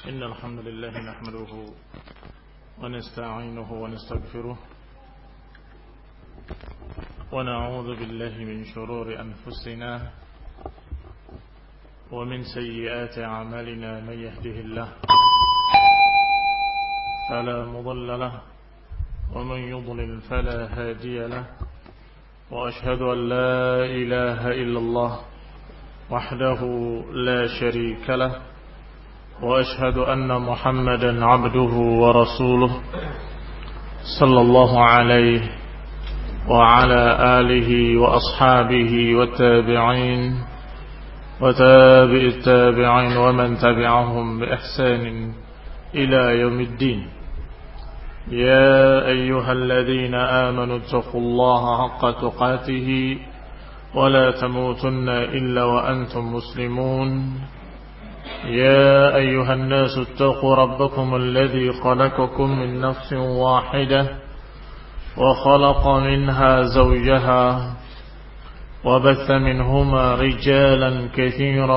إن الحمد لله نحمده ونستعينه ونستغفره ونعوذ بالله من شرور أنفسنا ومن سيئات أعمالنا. من يهده الله فلا مضل له ومن يضلل فلا هادي له، وأشهد أن لا إله إلا الله وحده لا شريك له، وأشهد أن محمدا عبده ورسوله صلى الله عليه وعلى آله وأصحابه والتابعين وتابع التابعين ومن تبعهم بإحسان إلى يوم الدين. يا أيها الذين آمنوا اتقوا الله حق تقاته ولا تموتن إلا وأنتم مسلمون. يا أيها الناس اتقوا ربكم الذي خلقكم من نفس واحدة وخلق منها زوجها وبث منهما رجالا كثيرا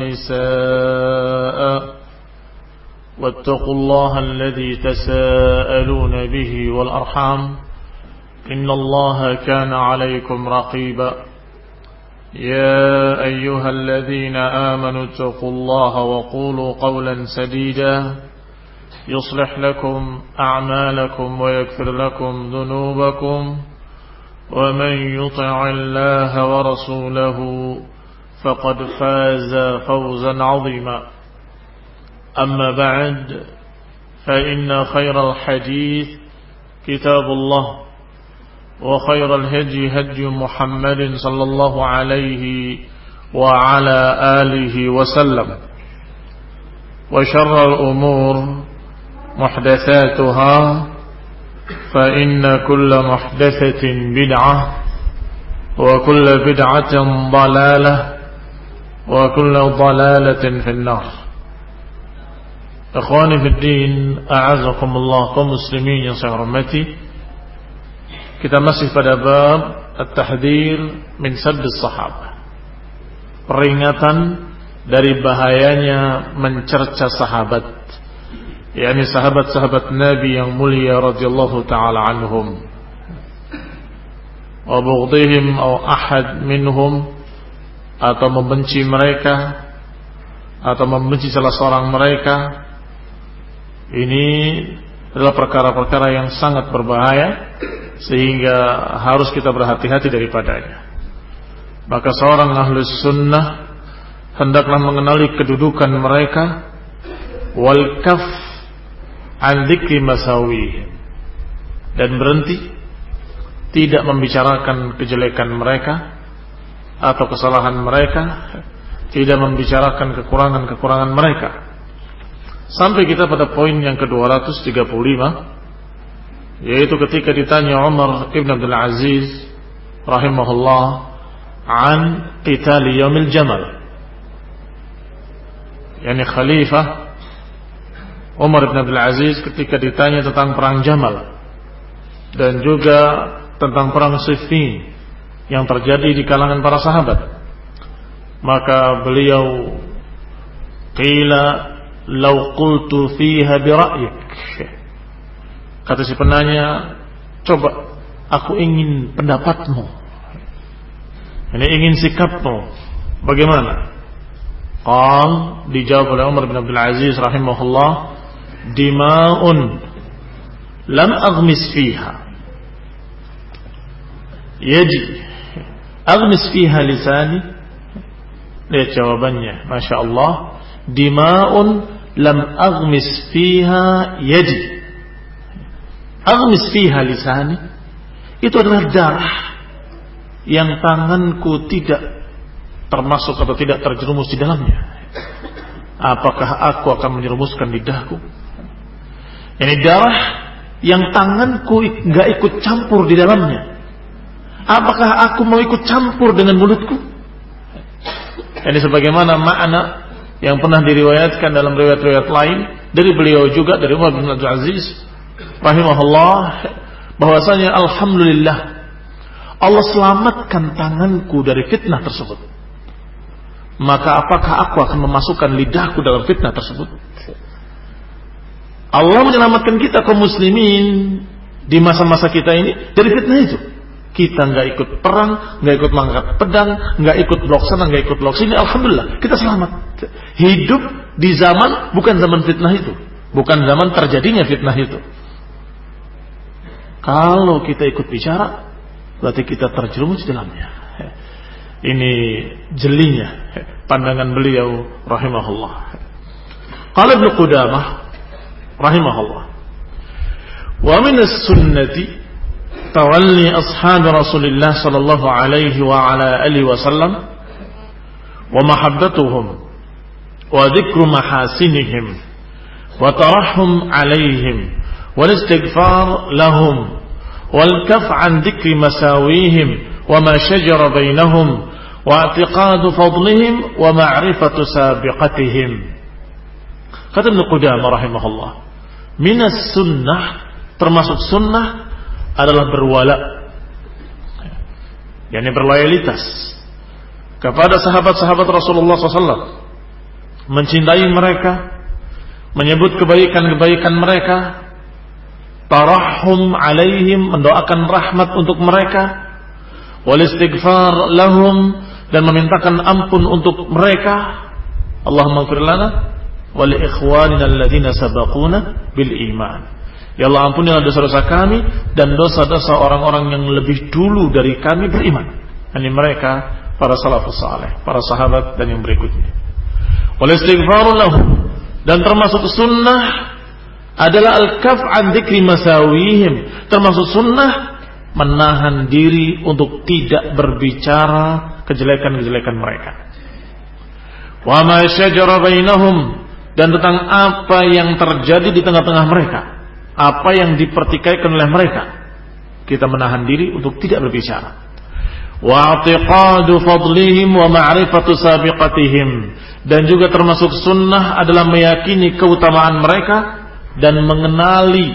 ونساء، واتقوا الله الذي تساءلون به والأرحام إن الله كان عليكم رقيبا. يا أيها الذين آمنوا اتقوا الله وقولوا قولا سديدا يصلح لكم أعمالكم ويغفر لكم ذنوبكم، ومن يطع الله ورسوله فقد فاز فوزا عظيما. أما بعد، فإن خير الحديث كتاب الله، وخير الهدي هدي محمد صلى الله عليه وعلى آله وسلم، وشر الأمور محدثاتها، فإن كل محدثة بدعة وكل بدعة ضلالة وكل ضلالة في النار. Ikhwani fi din, a'azakumullah, kaum muslimin yang saya hormati. Kita masih pada bab at-tahdhir min sabbis sahabah, peringatan dari bahayanya mencerca sahabat, yakni sahabat-sahabat Nabi yang mulia radhiyallahu taala anhum, wa bughdihim aw ahad minhum, atau membenci mereka atau membenci salah seorang mereka. Ini adalah perkara-perkara yang sangat berbahaya, sehingga harus kita berhati-hati daripadanya. Maka seorang ahlus sunnah hendaklah mengenali kedudukan mereka, wal kaf an dzikri masawihim, dan berhenti tidak membicarakan kejelekan mereka atau kesalahan mereka, tidak membicarakan kekurangan-kekurangan mereka. Sampai kita pada poin yang ke-235, yaitu ketika ditanya Umar ibn Abdul Aziz rahimahullah an qital yaumil jamal, yakni khalifah Umar ibn Abdul Aziz ketika ditanya tentang perang Jamal dan juga tentang perang Siffin yang terjadi di kalangan para sahabat, maka beliau qila law qultu fiha bi ra'yik, kata si penanya, coba aku ingin pendapatmu, ini ingin sikapmu, bagaimana? Qal, dijawab oleh Umar bin Abdul Aziz rahimahullah, dima'un lam aghmis fiha, yaji aghmis fiha lisani. Lihat jawabannya, Masya Allah, dima'un lam aghmis fiha yadi, aghmis fiha lisani, itu adalah darah yang tanganku tidak termasuk atau tidak terjerumus di dalamnya. Apakah aku akan menjerumuskan lidahku? Ini darah yang tanganku enggak ikut campur di dalamnya. Apakah aku mau ikut campur dengan mulutku? Ini sebagaimana makna yang pernah diriwayatkan dalam riwayat-riwayat lain dari beliau juga, dari Umar bin Abdul Aziz rahimahullah, bahwasanya alhamdulillah Allah selamatkan tanganku dari fitnah tersebut. Maka apakah aku akan memasukkan lidahku dalam fitnah tersebut? Allah menyelamatkan kita kaum muslimin di masa-masa kita ini dari fitnah itu. Kita nggak ikut perang, nggak ikut mengangkat pedang, nggak ikut blok sana, nggak ikut blok sini. Alhamdulillah, kita selamat. Hidup di zaman bukan zaman fitnah itu, bukan zaman terjadinya fitnah itu. Kalau kita ikut bicara, berarti kita terjerumus dalamnya. Ini jelinya pandangan beliau rahimahullah. Qala Ibnu Qudamah rahimahullah, wa min as-sunnati tawalli ashab Rasulillah sallallahu alaihi wa ala alihi wasallam wa mahabbatuhum wa dzikru mahasinihim wa tarahhum alaihim wal istighfar lahum wal kaf an dzikri masawihim wa ma shajara bainahum wa i'tiqadu fadlihim wa ma'rifatu sabiqatihim. Kata Ibnu Qudamah rahimahullah, minas sunnah, termasuk sunnah adalah berwala, yakni berloyalitas kepada sahabat-sahabat Rasulullah SAW, mencintai mereka, menyebut kebaikan-kebaikan mereka, tarahhum alaihim, mendoakan rahmat untuk mereka, wal istighfar lahum, dan memintakan ampun untuk mereka. Allahumma ighfir lana wal ikhwanina alladziina sabaquna bil iman. Ya Allah, ampunilah dosa-dosa kami dan dosa-dosa orang-orang yang lebih dulu dari kami beriman. Ini mereka para salafus saleh, para sahabat dan yang berikutnya. Wal istighfar lahum, dan termasuk sunnah adalah al-kaf an dzikri masawihim. Termasuk sunnah menahan diri untuk tidak berbicara kejelekan-kejelekan mereka. Wa ma syajara bainahum, dan tentang apa yang terjadi di tengah-tengah mereka, apa yang dipertikaikan oleh mereka, kita menahan diri untuk tidak berbicara. Wa i'tiqadu fadlihim wa ma'rifatu sabiqatihim, dan juga termasuk sunnah adalah meyakini keutamaan mereka dan mengenali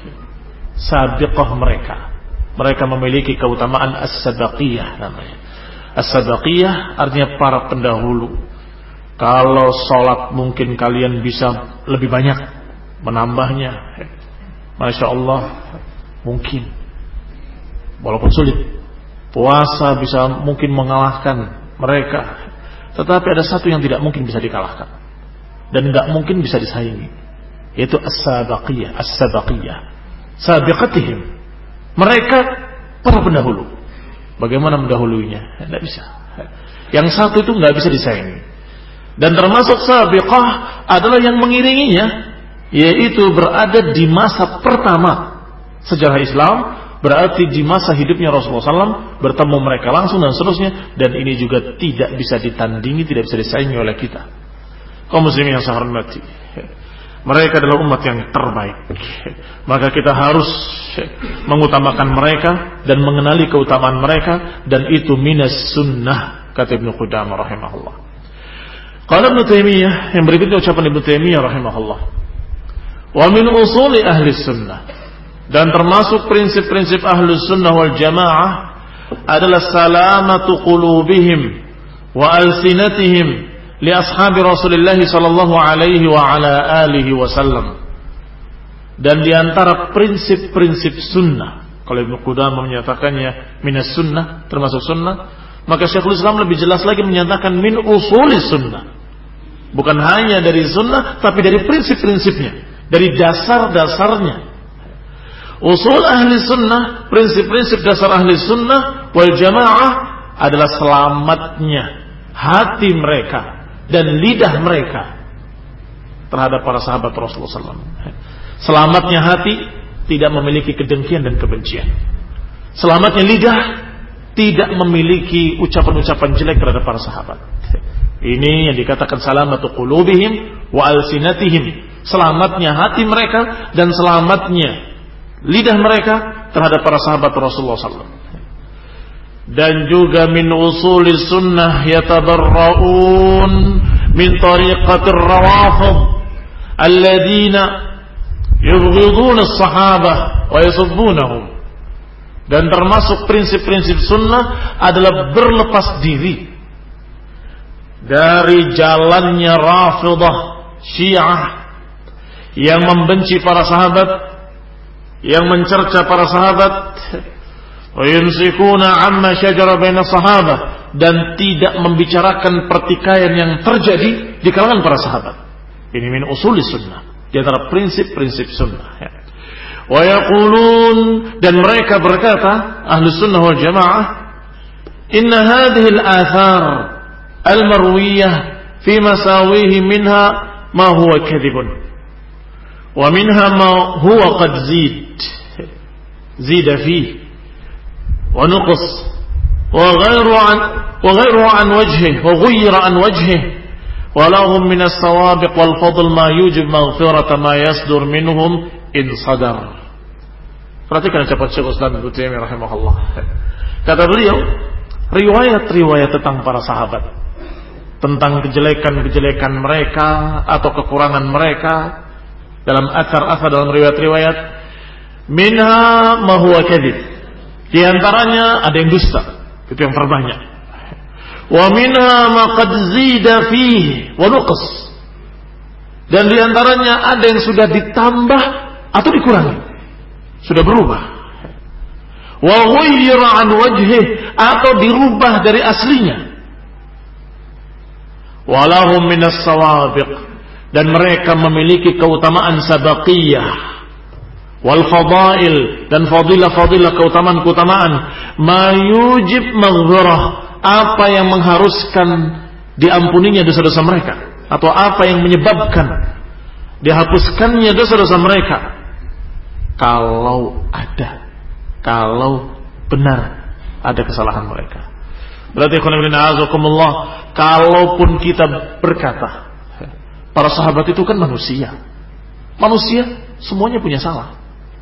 sabiqah mereka. Mereka memiliki keutamaan as-sabaqiyah namanya. As-sabaqiyah artinya para pendahulu. Kalau sholat mungkin kalian bisa lebih banyak menambahnya. Masya Allah, mungkin. Walaupun sulit. Puasa bisa mungkin mengalahkan mereka. Tetapi ada satu yang tidak mungkin bisa dikalahkan. Dan tidak mungkin bisa disaingi. Yaitu as-sabaqiyah. As-sabaqiyah. Sabiqatihim. Mereka para pendahulu. Bagaimana mendahuluinya? Tidak bisa. Yang satu itu nggak bisa disaingi. Dan termasuk sabiqah adalah yang mengiringinya, yaitu berada di masa pertama sejarah Islam, berarti di masa hidupnya Rasulullah SAW, bertemu mereka langsung dan seterusnya. Dan ini juga tidak bisa ditandingi, tidak bisa disaingi oleh kita. Kaum muslimin yang saya hormati, mereka adalah umat yang terbaik. Maka kita harus mengutamakan mereka dan mengenali keutamaan mereka, dan itu minas sunnah, kata Ibnu Qudamah rahimahullah. Qala Ibnu Taimiyah, yang berikutnya ucapan Ibnu Taimiyah rahimahullah, wa min usuli ahli sunnah, dan termasuk prinsip-prinsip ahli sunnah wal jamaah adalah salamatu qulubihim wa alsinatihim li ashabi Rasulullah sallallahu alaihi wa ala alihi wasallam. Dan diantara prinsip-prinsip sunnah, kalau Ibnu Qudamah menyatakannya minas sunnah, termasuk sunnah, maka Syekhul Islam lebih jelas lagi menyatakan min usuli sunnah. Bukan hanya dari sunnah, tapi dari prinsip-prinsipnya, dari dasar-dasarnya. Usul ahli sunnah, prinsip-prinsip dasar ahli sunnah wal jamaah adalah selamatnya hati mereka dan lidah mereka terhadap para sahabat Rasulullah SAW. Selamatnya hati tidak memiliki kedengkian dan kebencian. Selamatnya lidah tidak memiliki ucapan-ucapan jelek terhadap para sahabat. Ini yang dikatakan salamatu qulubihim wa alsinatihim. Selamatnya hati mereka dan selamatnya lidah mereka terhadap para sahabat Rasulullah SAW. Dan juga min usuli sunnah yatabarra'un min tariqatir rawafid alladhina yubghiduna as-sahabah wa yasubbunahum. Dan termasuk prinsip-prinsip sunnah adalah berlepas diri dari jalannya Rafidah Syiah yang membenci para sahabat, yang mencerca para sahabat, wa yunsikuna amma syajara baina sahabah, dan tidak membicarakan pertikaian yang terjadi di kalangan para sahabat. Ini min usulis sunnah, di antara prinsip-prinsip sunnah. Wa yaqulun, dan mereka berkata, Ahlus Sunnah wal Jamaah, inna hadhihi al-athar al-marwiyah fi masawihi minha ma huwa kadhibun wa minha ma huwa qad zida fihi wa nuqis wa ghayruhu an wajhihi wa ghayyira an wajhihi wa lahum min as-sawabiq wal fadl ma yujib maghfirata ma yasdur minhum in sadar. Perhatikan ucapan Syekh Islam Ibnu Taimiyah rahimahullah. Kata beliau, riwayat-riwayat tentang para sahabat, tentang kejelekan-kejelekan mereka atau kekurangan mereka dalam athar-athar, dalam riwayat-riwayat, minha ma huwa kadhib, di antaranya ada yang dusta, itu yang terbanyak. Wa minha ma qad zida fihi wa nuqas, dan di antaranya ada yang sudah ditambah atau dikurangi, sudah berubah. Wa ghayyira an wajhihi, atau dirubah dari aslinya. Walahum minas sawabiq, dan mereka memiliki keutamaan sabaqiyah, wal fadail, dan fadilah-fadilah, keutamaan-keutamaan, ma yujib maghfirah, apa yang mengharuskan diampuninya dosa-dosa mereka, atau apa yang menyebabkan dihapuskannya dosa-dosa mereka, kalau benar ada kesalahan mereka. Berarti kalaupun kita berkata para sahabat itu kan manusia semuanya punya salah.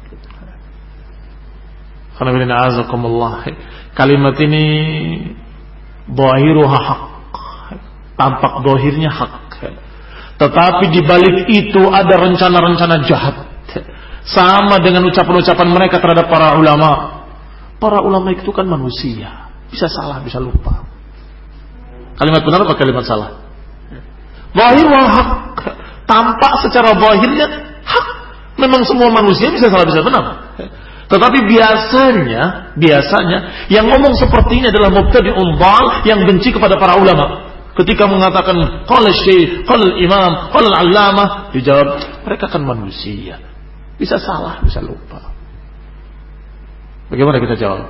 Kalimat ini zahiruha haq, tampak zahirnya hak, tetapi di balik itu ada rencana-rencana jahat. Sama dengan ucapan-ucapan mereka terhadap para ulama. Para ulama itu kan manusia, bisa salah, bisa lupa. Kalimat benar apa kalimat salah? Zahir wal haq, tampak secara zahirnya hak. Memang semua manusia bisa salah, bisa benar. Tetapi biasanya yang ngomong seperti ini adalah mubtadi'un dhal, yang benci kepada para ulama. Ketika mengatakan qala syekh, qala imam, qala al-allamah, dijawab mereka kan manusia, bisa salah, bisa lupa. Bagaimana kita jawab?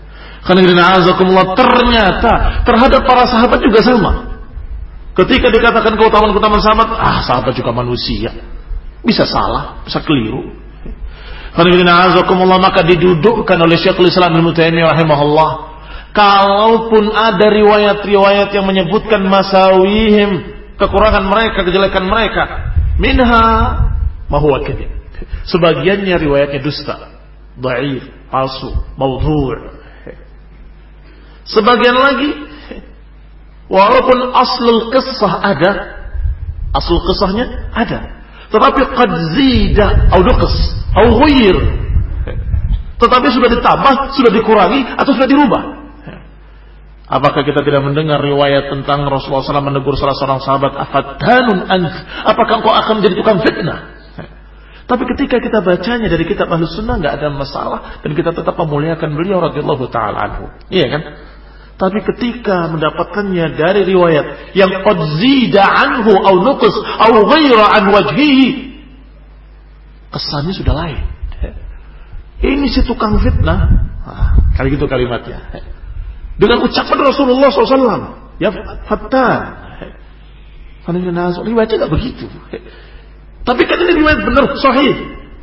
Ternyata terhadap para sahabat juga sama. Ketika dikatakan keutamaan-keutamaan sahabat, sahabat juga manusia, bisa salah, bisa keliru. Maka didudukkan oleh Syekhul Islam Ibnu Taimiyah rahimahullah, kalaupun ada riwayat-riwayat yang menyebutkan masawihim, kekurangan mereka, kejelekan mereka, minha ma huwa kadhib, sebagiannya riwayatnya dusta, dhaif, palsu, maudhu'. Sebagian lagi walaupun aslul qissah ada, aslul qissahnya ada, tetapi qad zida au nuqas au ghayyir, tetapi sudah ditambah, sudah dikurangi, atau sudah dirubah. Apakah kita tidak mendengar riwayat tentang Rasulullah SAW menegur salah seorang sahabat, afatanun ant, apakah engkau akan menjadi tukang fitnah? Tapi ketika kita bacanya dari kitab Ahlus Sunnah nggak ada masalah, dan kita tetap memuliakan beliau radhiyallahu taala anhu, iya kan? Tapi ketika mendapatkannya dari riwayat yang qad zida anhu au nuqis au ghaira an wajhihi, kesannya sudah lain. Ini si tukang fitnah. Kali gitu kalimatnya. Dengan ucapan Rasulullah SAW, ya Fattan. Riwayatnya nggak begitu. Tapi kan ini riwayat benar, sahih.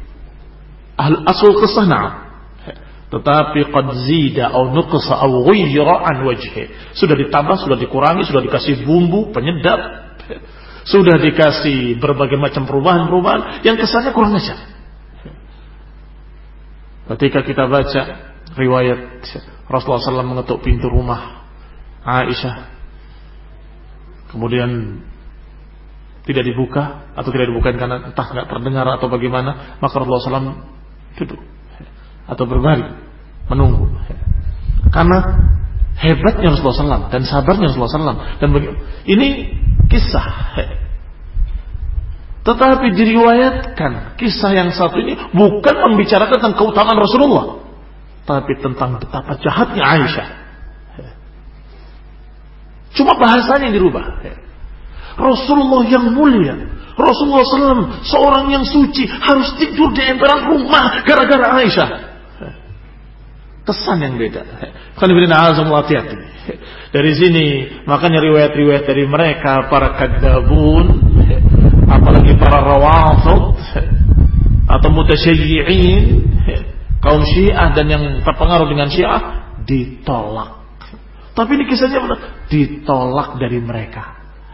Asul qissah na'am. Tetapi qad zida au nuqsa au ghayyira an wajhi, sudah ditambah, sudah dikurangi, sudah dikasih bumbu penyedap, sudah dikasih berbagai macam perubahan-perubahan yang kesannya kurang ajar. Ketika kita baca riwayat Rasulullah SAW mengetuk pintu rumah Aisyah, kemudian tidak dibuka atau tidak dibukain karena entah nggak terdengar atau bagaimana, maka Rasulullah SAW duduk atau berbaring menunggu, karena hebatnya Rasulullah SAW dan sabarnya Rasulullah SAW. Dan ini kisah Tetapi diriwayatkan kisah yang satu ini bukan membicarakan tentang keutamaan Rasulullah, tapi tentang betapa jahatnya Aisyah. Cuma bahasanya yang dirubah. Rasulullah yang mulia, Rasulullah SAW seorang yang suci harus tidur di emperan rumah gara-gara Aisyah. Kesan yang beda. Hati-hati. Dari sini makanya riwayat-riwayat dari mereka para kadzabun, apalagi para rawafid atau mutasyayyi'in, kaum Syiah dan yang terpengaruh dengan Syiah ditolak. Tapi ini kisahnya benar, ditolak dari mereka.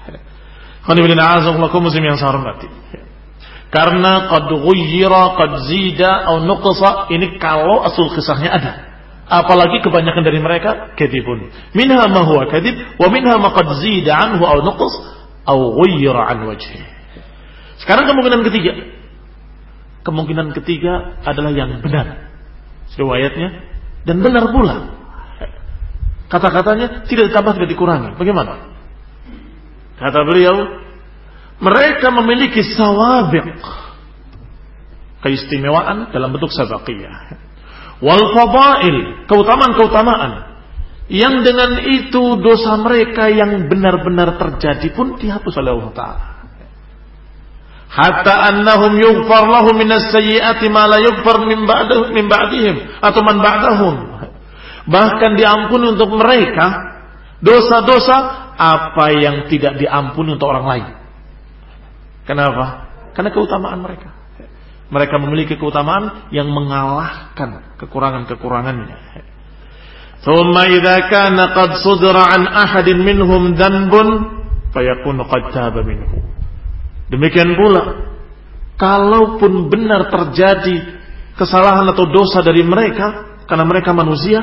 Muslim yang saya hormati. Karena qad ghayyira, qad zida atau nuqsa, ini kalau asal kisahnya ada. Apalagi kebanyakan dari mereka kadhibun. Minha ma huwa kadhib wa minha ma qad zida anhu aw nuqs aw ghayyira an wajhi. Sekarang kemungkinan ketiga adalah yang benar riwayatnya dan benar pula kata-katanya, tidak ditambah tidak dikurangi. Bagaimana? Kata beliau, mereka memiliki sawabiq, keistimewaan dalam bentuk sabaqiyah, wal fadail, keutamaan-keutamaan yang dengan itu dosa mereka yang benar-benar terjadi pun dihapus oleh Allah Ta'ala. Hatta annahum yughfar lahum minas sayyiati ma la yughfar min ba'dihim atau man ba'dahum. Bahkan diampuni untuk mereka dosa-dosa apa yang tidak diampuni untuk orang lain. Kenapa? Karena keutamaan mereka. Mereka memiliki keutamaan yang mengalahkan kekurangan-kekurangannya. Thumma idza kana qad sudra an ahadin minhum dhanbun fayakunu qad taba minhu. Demikian pula, kalaupun benar terjadi kesalahan atau dosa dari mereka, karena mereka manusia,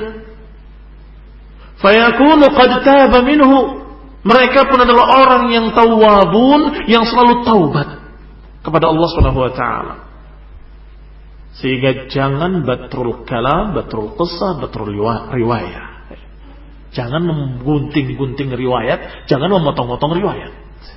fayakunu qad taba minhu. Mereka pun adalah orang yang tawwabun, yang selalu taubat kepada Allah Subhanahu wa taala. Sehingga jangan batrul kalam, batrul qissah, batrul riwayah. Jangan menggunting-gunting riwayat, jangan memotong-motong riwayat.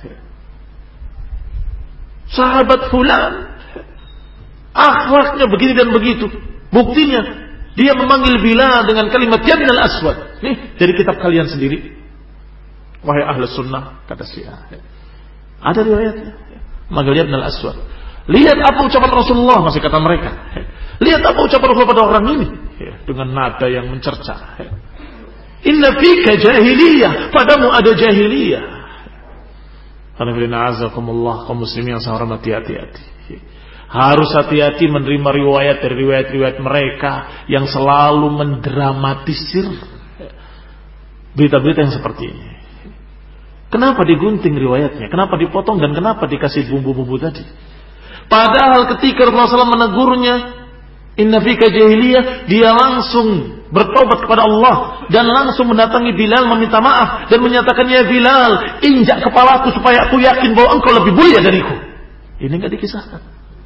Sahabat fulan akhlaknya begini dan begitu. Buktinya dia memanggil Bilal dengan kalimat ya Bilal Aswad. Nih dari kitab kalian sendiri. Wahai ahli sunnah, kata Syiah. Ada riwayatnya. Manggil ya Bilal Aswad. Lihat apa ucapan Rasulullah, masih kata mereka. Lihat apa ucapan Rasulullah pada orang ini, dengan nada yang mencerca. Inna fika jahiliyah, padamu ada jahiliyah. Alhamdulillah, kaum muslimin yang saya hormati, hati-hati. Harus hati-hati menerima riwayat dari riwayat-riwayat mereka yang selalu mendramatisir berita-berita yang seperti ini. Kenapa digunting riwayatnya? Kenapa dipotong dan kenapa dikasih bumbu-bumbu tadi? Padahal ketika Rasulullah SAW menegurnya, inna fika jahiliyah, dia langsung bertobat kepada Allah dan langsung mendatangi Bilal meminta maaf dan menyatakan, ya Bilal, injak kepalaku supaya aku yakin bahwa engkau lebih mulia dariku. Ini enggak dikisahkan.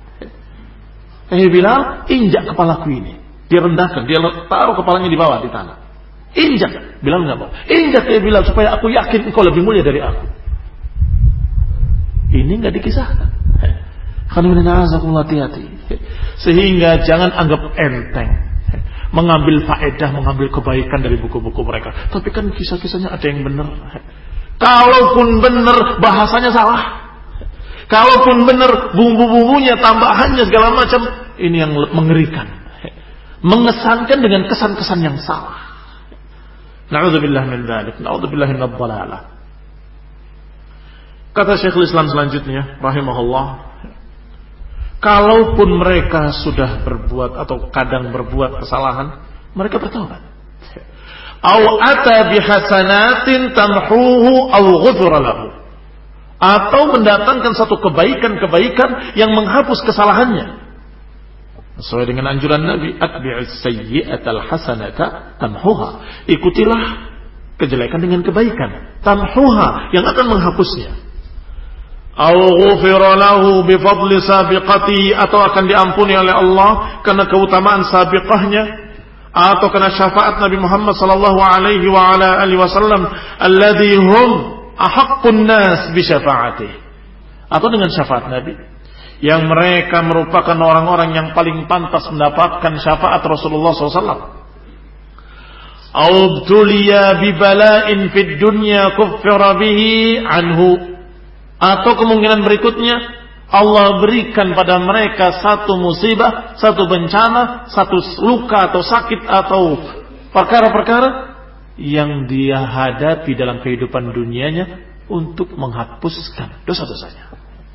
Bilal, injak kepalaku ini. Dia rendahkan, dia taruh kepalanya di bawah di tanah. Injak, Bilal enggak mau. Injak ya Bilal supaya aku yakin engkau lebih mulia dari aku. Ini enggak dikisahkan. Hati-hati. Sehingga jangan anggap enteng mengambil faedah, mengambil kebaikan dari buku-buku mereka. Tapi kan kisah-kisahnya ada yang benar. Kalaupun benar bahasanya salah, kalaupun benar bumbu-bumbunya, tambahannya segala macam, ini yang mengerikan, mengesankan dengan kesan-kesan yang salah. Na'udzubillah min dzalik, na'udzubillah min ad-dhalalah. Kata Syekhul Islam selanjutnya rahimahullah, kalaupun mereka sudah berbuat atau kadang berbuat kesalahan, mereka bertaubat. Aw ata bihasanatin tamhuhu aw ghufira lahu. Atau mendatangkan satu kebaikan-kebaikan yang menghapus kesalahannya. Sesuai dengan anjuran Nabi, atbi'is sayyi'atal hasanata tamhuha. Ikutilah kejelekan dengan kebaikan, tamhuha, yang akan menghapusnya. Aw ghufira lahu bi fadli sabiqati, atau akan diampuni oleh Allah karena keutamaan sabiqahnya, atau karena syafaat Nabi Muhammad sallallahu alaihi wa ala alihi wasallam alladzi hum ahaqqun nas bi syafaatihi, atau dengan syafaat Nabi yang mereka merupakan orang-orang yang paling pantas mendapatkan syafaat Rasulullah SAW. Aubtuliya bibala'in fid dunya kuffira bihi anhu, atau kemungkinan berikutnya Allah berikan pada mereka satu musibah, satu bencana, satu luka atau sakit atau perkara-perkara yang dia hadapi dalam kehidupan dunianya untuk menghapuskan dosa-dosanya.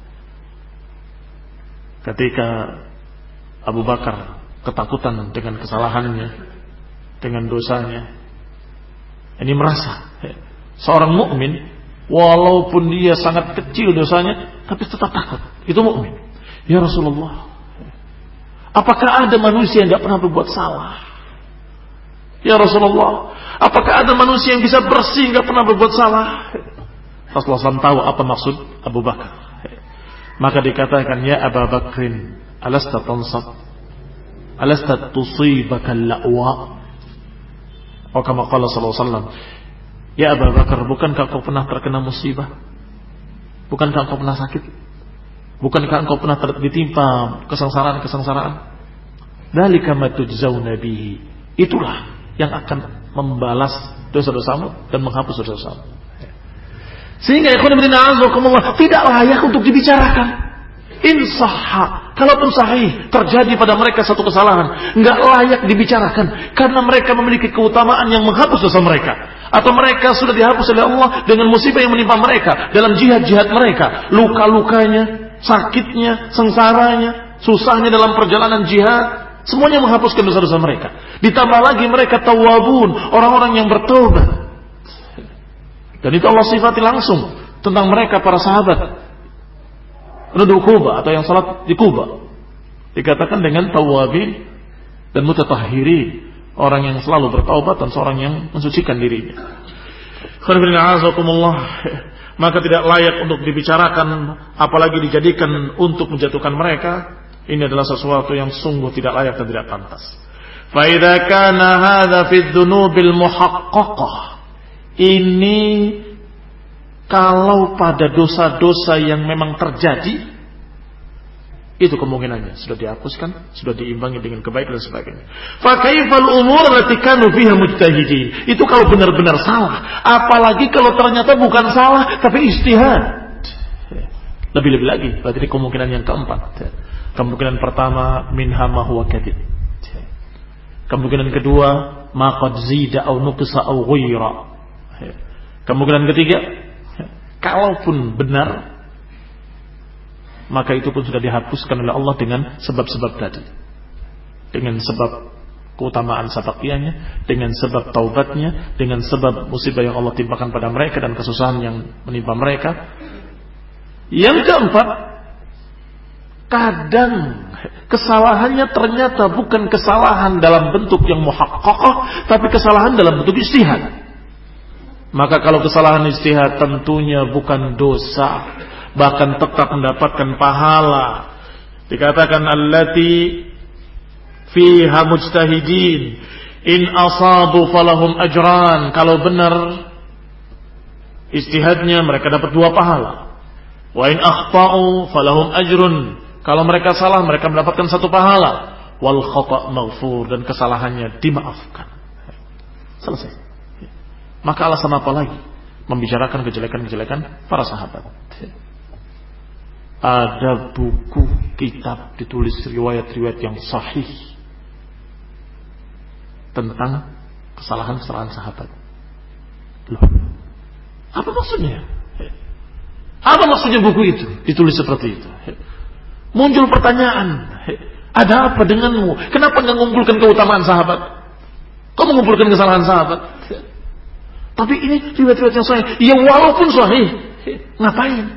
Ketika Abu Bakar ketakutan dengan kesalahannya, dengan dosanya, ini merasa seorang mukmin walaupun dia sangat kecil dosanya tapi tetap takut. Itu mukmin. Ya Rasulullah, apakah ada manusia yang tidak pernah berbuat salah? Ya Rasulullah, apakah ada manusia yang bisa bersih tidak pernah berbuat salah? Rasulullah SAW tahu apa maksud Abu Bakar. Maka dikatakan, ya Abu Bakrin, alasta tansab, alasta tusibaka al-la'wa. Atau kama qala sallallahu alaihi wasallam, ya Abu Bakar, bukankah kau pernah terkena musibah? Bukankah kau pernah sakit? Bukankah engkau pernah ditimpa kesengsaraan-kesengsaraan? Dzalika ma tujzauna bihi. Itulah yang akan membalas dosa-dosamu dan menghapus dosa-dosamu. Sehingga ikhwan fillah azakumullah, tidak layak untuk dibicarakan. Insahha, kalaupun sahih terjadi pada mereka satu kesalahan, enggak layak dibicarakan karena mereka memiliki keutamaan yang menghapus dosa mereka, atau mereka sudah dihapus oleh Allah dengan musibah yang menimpa mereka dalam jihad-jihad mereka, luka-lukanya, sakitnya, sengsaranya, susahnya dalam perjalanan jihad, semuanya menghapuskan dosa-dosa mereka. Ditambah lagi mereka tawwabun, orang-orang yang bertobat. Dan itu Allah sifati langsung tentang mereka para sahabat penduduk Kuba atau yang salat di Kuba. Dikatakan dengan tawwabin dan mutatahhirin, orang yang selalu bertaubat dan seorang yang mensucikan dirinya. Maka tidak layak untuk dibicarakan, apalagi dijadikan untuk menjatuhkan mereka. Ini adalah sesuatu yang sungguh tidak layak dan tidak pantas. Fa idza kana hadza fi dzunubil muhaqqaqah, ini kalau pada dosa-dosa yang memang terjadi, itu kemungkinannya sudah dihapuskan, sudah diimbangi dengan kebaikan dan sebagainya. Fa kaifal umur allati kanu fiha mujtahidin, itu kalau benar-benar salah, apalagi kalau ternyata bukan salah tapi ijtihad. Lebih-lebih lagi, berarti ini kemungkinan yang keempat. Kemungkinan pertama, minha ma huwa kadhib. Kemungkinan kedua, ma qad zida aw nuqsa aw ghaira. Kemungkinan ketiga, kalaupun benar, maka itu pun sudah dihapuskan oleh Allah dengan sebab-sebab tadi. Dengan sebab keutamaan sabaqiyahnya, dengan sebab taubatnya, dengan sebab musibah yang Allah timpakan pada mereka dan kesusahan yang menimpa mereka. Yang keempat, kadang kesalahannya ternyata bukan kesalahan dalam bentuk yang muhaqqaqah, tapi kesalahan dalam bentuk ijtihad. Maka kalau kesalahan ijtihad tentunya bukan dosa, bahkan tetap mendapatkan pahala. Dikatakan allati fiha mujtahidin in asabu falahum ajran. Kalau benar ijtihadnya mereka dapat 2 pahala. Wa in akhta'u falahum ajrun. Kalau mereka salah mereka mendapatkan 1 pahala. Wal khata' maghfur, dan kesalahannya dimaafkan. Selesai. Maka alasan apa lagi membicarakan kejelekan-kejelekan para sahabat? Ada buku kitab ditulis riwayat-riwayat yang sahih tentang kesalahan-kesalahan sahabat. Loh, apa maksudnya? Apa maksudnya buku itu ditulis seperti itu? Muncul pertanyaan, ada apa denganmu? Kenapa nggak mengumpulkan keutamaan sahabat? Kau mengumpulkan kesalahan sahabat? Tapi ini riwayat-riwayat yang sahih. Ya walaupun sahih, ngapain?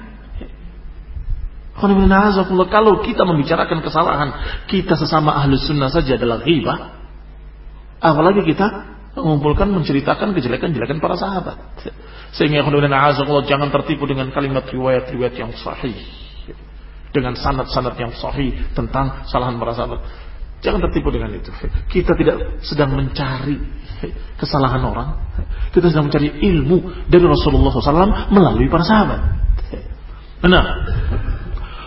Kalau kita membicarakan kesalahan kita sesama ahlus sunnah saja adalah ghibah, apalagi kita mengumpulkan, menceritakan kejelekan-jelekan para sahabat. Sehingga jangan tertipu dengan kalimat riwayat-riwayat yang sahih, dengan sanad-sanad yang sahih tentang kesalahan para sahabat. Jangan tertipu dengan itu. Kita tidak sedang mencari kesalahan orang, kita sedang mencari ilmu dari Rasulullah SAW melalui para sahabat. Benar.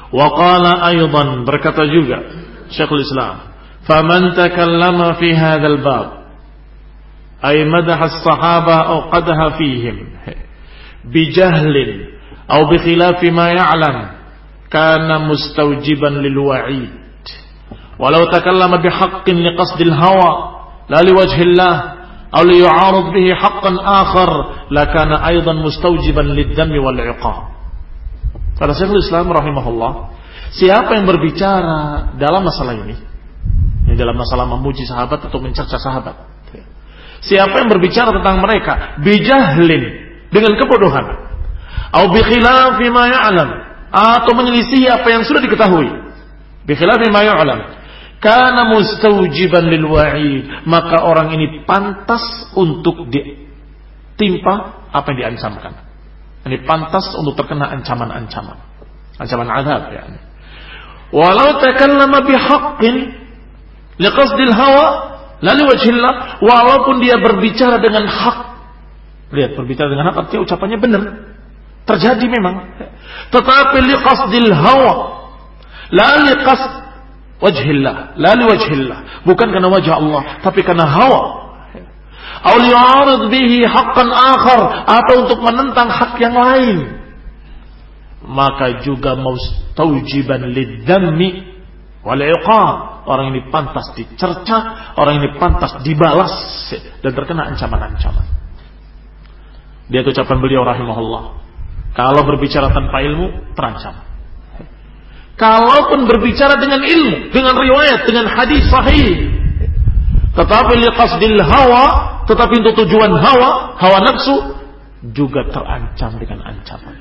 Wa qala aydan, berkata juga Syekhul Islam, faman takallama fi hadzal bab ay madaha as-sahaba aw qadaha fihim bijahlin aw bikhilafi ma ya'lam kana mustawjiban lil wa'id walau takallama bihaqqin liqasdil hawa la liwajhillah aw liyu'arid bihi haqqan akhar lakana aidan mustawjiban lid-dam wal 'iqab. Kata Syekhul Islam rahimahullah, siapa yang berbicara dalam masalah ini, dalam masalah memuji sahabat atau mencerca sahabat, siapa yang berbicara tentang mereka bijahlin, dengan kebodohan, atau bikhilafi ma ya'lam, atau menyelisih apa yang sudah diketahui, bikhilafi ma ya'lam, kana mustawjiban lil wa'id, maka orang ini pantas untuk ditimpa apa yang diancamkan. Ini pantas untuk terkena ancaman azab ya. Walau takallama bihaqqin liqasdil hawa la liwajhillah, walaupun dia berbicara dengan hak. Lihat, berbicara dengan hak artinya ucapannya benar, terjadi memang, tetapi liqasdil hawa la liqasd wajhillah, la liwajhillah, bukan karena wajah Allah tapi karena hawa. Aw liyu'arid bihi haqqan akhar, atau untuk menentang hak yang lain, maka juga mustaujiban lid-dammi wal 'iqab. Orang ini pantas dicerca, orang ini pantas dibalas dan terkena ancaman-ancaman. Dia ucapan beliau rahimahullah, kalau berbicara tanpa ilmu terancam. Kalaupun berbicara dengan ilmu, dengan riwayat, dengan hadis sahih, tetapi liqasdil hawa, tetapi untuk tujuan hawa nafsu, juga terancam dengan ancaman.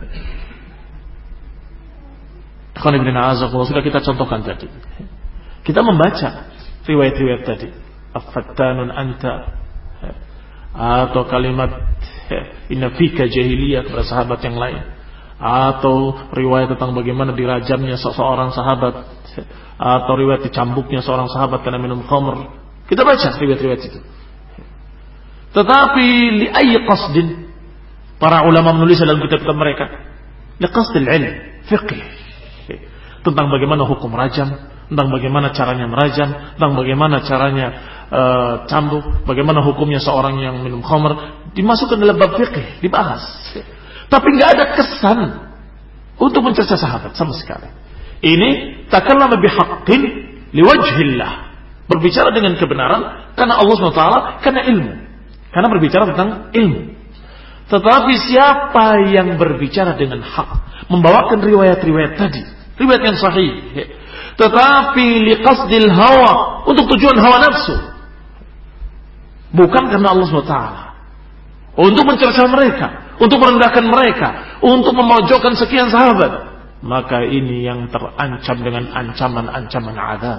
Sudah kita contohkan tadi. Kita membaca riwayat-riwayat tadi. Afattanun anta, atau kalimat inna fika jahiliyah kepada sahabat yang lain, atau riwayat tentang bagaimana dirajamnya seorang sahabat, atau riwayat dicambuknya seorang sahabat karena minum khamr. Kita baca riwayat-riwayat itu. Tetapi li ayyi qasdin, para ulama menulis dalam kitab-kitab mereka, li qasdil ilm, fiqh, tentang bagaimana hukum rajam, tentang bagaimana caranya merajam, tentang bagaimana caranya cambuk, bagaimana hukumnya seorang yang minum khamr, dimasukkan dalam bab fiqh, dibahas. Tapi enggak ada kesan untuk mencerca sahabat sama sekali. Ini takallama bihaqqin liwajhillah, berbicara dengan kebenaran karena Allah SWT, karena ilmu, karena berbicara tentang ilmu. Tetapi siapa yang berbicara dengan hak, membawakan riwayat-riwayat tadi, riwayat yang sahih, tetapi liqasdil hawa, untuk tujuan hawa nafsu, bukan karena Allah SWT, untuk mencerca mereka, untuk merendahkan mereka, untuk memojokkan sekian sahabat, maka ini yang terancam dengan ancaman-ancaman azab.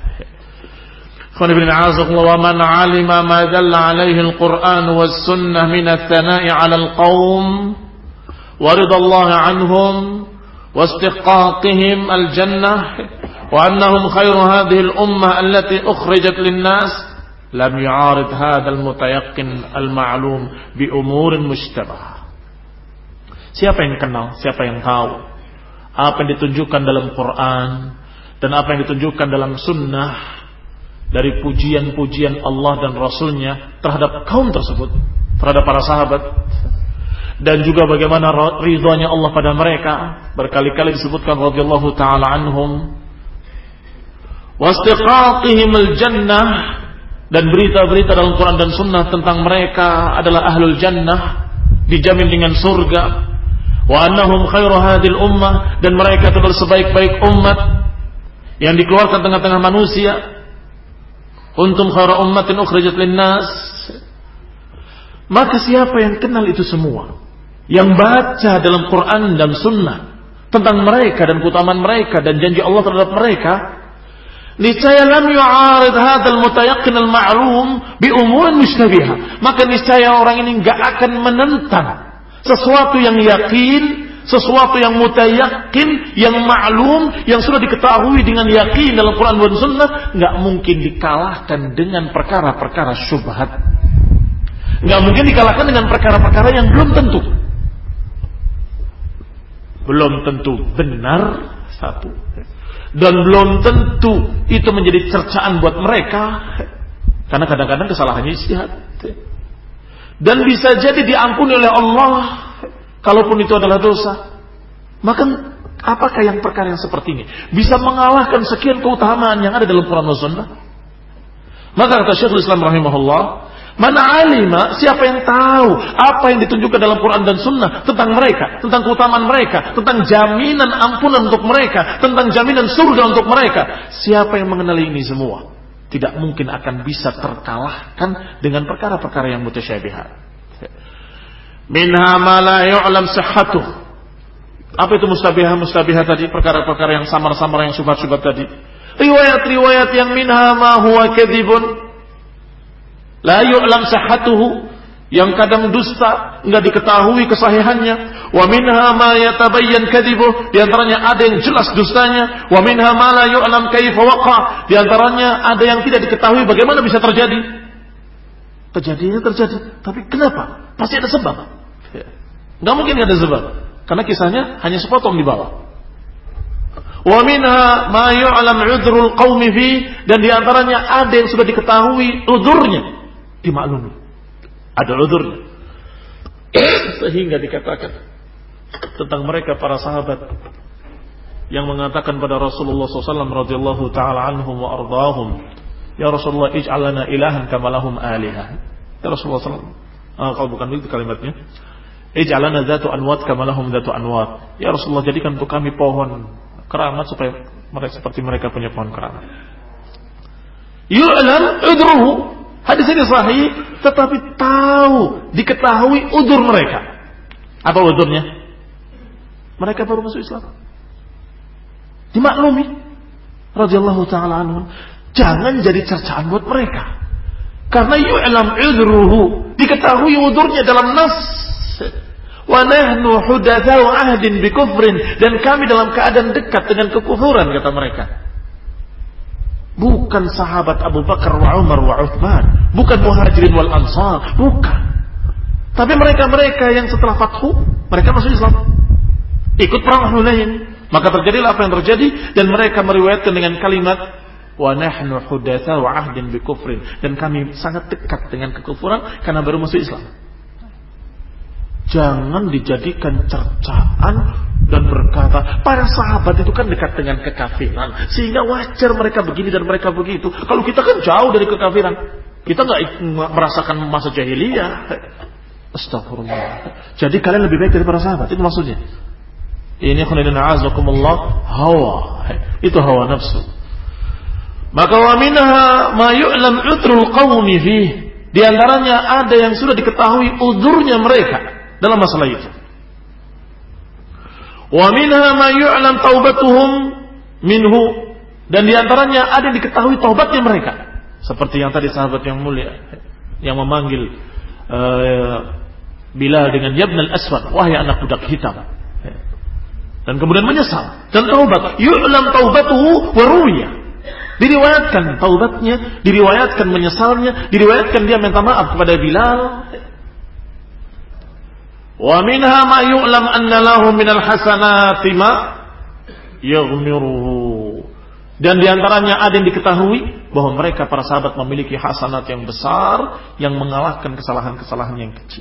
وَمَنْ عَلِمَ مَا دَلَّ عَلَيْهِ الْقُرْآنُ وَالسُّنَّةُ مِنَ الثَّنَاءِ عَلَى الْقَوْمِ وَرِضَى اللَّهِ عَنْهُمْ وَاسْتِحْقَاقِهِمْ الْجَنَّةِ وَأَنَّهُمْ خَيْرُ هَذِهِ الْأُمَّةِ الَّتِي أُخْرِجَتْ لِلنَّاسِ لَمْ يُعَارِضْ هَذَا الْمُتَيَقِّنَ الْمَعْلُومِ بِأُمُورٍ مُشْتَبَهَةٍ. Siapa yang kenal, siapa yang tahu apa yang ditunjukkan dalam Quran dan apa yang ditunjukkan dalam sunnah dari pujian-pujian Allah dan Rasulnya terhadap kaum tersebut, terhadap para sahabat, dan juga bagaimana ridhonya Allah pada mereka. Berkali-kali disebutkan radhiyallahu ta'ala anhum, wastiqaqihim al-jannah, dan berita-berita dalam Quran dan sunnah tentang mereka adalah ahlul jannah, dijamin dengan surga. Wa annahum khairu hadhil ummah, dan mereka adalah sebaik-baik umat yang dikeluarkan tengah-tengah manusia. Untum khairu ummatin ukhrijat linnas. Maka siapa yang kenal itu semua, yang baca dalam Quran dan sunnah tentang mereka dan keutamaan mereka dan janji Allah terhadap mereka, niscaya lam yu'arid hadzal mutayaqqin al-ma'lum bi umurin mushtabihah, maka niscaya orang ini enggak akan menentang sesuatu yang yakin, sesuatu yang mutayakin, yang maklum, yang sudah diketahui dengan yakin dalam Quran dan Sunnah, nggak mungkin dikalahkan dengan perkara-perkara syubhat. Nggak mungkin dikalahkan dengan perkara-perkara yang belum tentu benar Satu. Dan belum tentu itu menjadi cercaan buat mereka, karena kadang-kadang kesalahannya ijtihad. Dan bisa jadi diampuni oleh Allah kalaupun itu adalah dosa. Maka apakah yang perkara yang seperti ini bisa mengalahkan sekian keutamaan yang ada dalam Quran dan Sunnah? Maka kata Syekhul Islam rahimahullah, man alima, siapa yang tahu apa yang ditunjukkan dalam Quran dan Sunnah tentang mereka, tentang keutamaan mereka, tentang jaminan ampunan untuk mereka, tentang jaminan surga untuk mereka. Siapa yang mengenali ini semua, tidak mungkin akan bisa terkalahkan dengan perkara-perkara yang mutasyabihat. Minha ma la yu'lam sihhatuh. Apa itu mustabihat tadi? Perkara-perkara yang samar-samar, yang syubhat-syubhat tadi. Riwayat-riwayat yang minha ma huwa kadzibun la yu'lam sihhatuhu, yang kadang dusta, enggak diketahui kesahihannya. Wa minha ma yatabayyan kadzibuh, di antaranya ada yang jelas dustanya. Wa minha ma la yu'lam kaifa waqa, di antaranya ada yang tidak diketahui bagaimana bisa terjadi. Kejadiannya terjadi, tapi kenapa? Pasti ada sebab. Enggak mungkin enggak ada sebab, karena kisahnya hanya sepotong di bawah. Wa minha ma yu'lam 'udhrul qaumi fi, dan di antaranya ada yang sudah diketahui udhurnya, dimaklumi. Ada udhurnya. Sehingga dikatakan tentang mereka para sahabat yang mengatakan pada Rasulullah SAW radhiyallahu taala anhum wa ardahum, ya Rasulullah ij'al lana ilahan kama lahum alihah. Ya Rasulullah SAW, kalau bukan begitu kalimatnya, ij'al lana dzatu anwat kama lahum dzatu anwat. Ya Rasulullah, jadikan untuk kami pohon keramat supaya mereka seperti mereka punya pohon keramat. Yu'lam udruhu, hadis ini sahih, tetapi diketahui udur mereka. Apa udurnya? Mereka baru masuk Islam, dimaklumi radhiyallahu taala anhum. Jangan jadi cercaan buat mereka, karena yu'lam udruhu, diketahui udurnya dalam nas. Wa nahnu hudatsau ahdin bi kufrin, dan kami dalam keadaan dekat dengan kekufuran, kata mereka. Bukan sahabat Abu Bakar wa Umar wa Uthman, bukan muhajirin wal ansar, bukan. Tapi mereka-mereka yang setelah fathu, mereka masuk Islam, ikut perang Hunain. Maka terjadilah apa yang terjadi, dan mereka meriwayatkan dengan kalimat wa nahnu hudatsau ahdin bi kufrin, dan kami sangat dekat dengan kekufuran karena baru masuk Islam. Jangan dijadikan cercaan dan berkata para sahabat itu kan dekat dengan kekafiran, sehingga wajar mereka begini dan mereka begitu. Kalau kita kan jauh dari kekafiran, kita nggak merasakan masa jahiliyah. Astagfirullah. Jadi kalian lebih baik dari para sahabat, itu maksudnya. Ini khonidina azakumullah, hawa, itu hawa nafsu. Maka wa minha ma yu'lam udrul qaumi fi, di antaranya ada yang sudah diketahui udurnya mereka dalam masalah itu. Wa minha ma yu'lam taubatuhum minhu, dan di antaranya ada yang diketahui taubatnya mereka, seperti yang tadi sahabat yang mulia yang memanggil Bilal dengan Yabnal Aswad, wahai anak budak hitam, dan kemudian menyesal dan taubat. Yu'lam taubatuhu wa ruwiya, diriwayatkan taubatnya, diriwayatkan menyesalnya, diriwayatkan dia minta maaf kepada Bilal. Wa minha ma yu'lam anna lahu minal hasanati ma yaghmiruhu, dan diantaranya ada yang diketahui bahwa mereka para sahabat memiliki hasanat yang besar yang mengalahkan kesalahan-kesalahan yang kecil.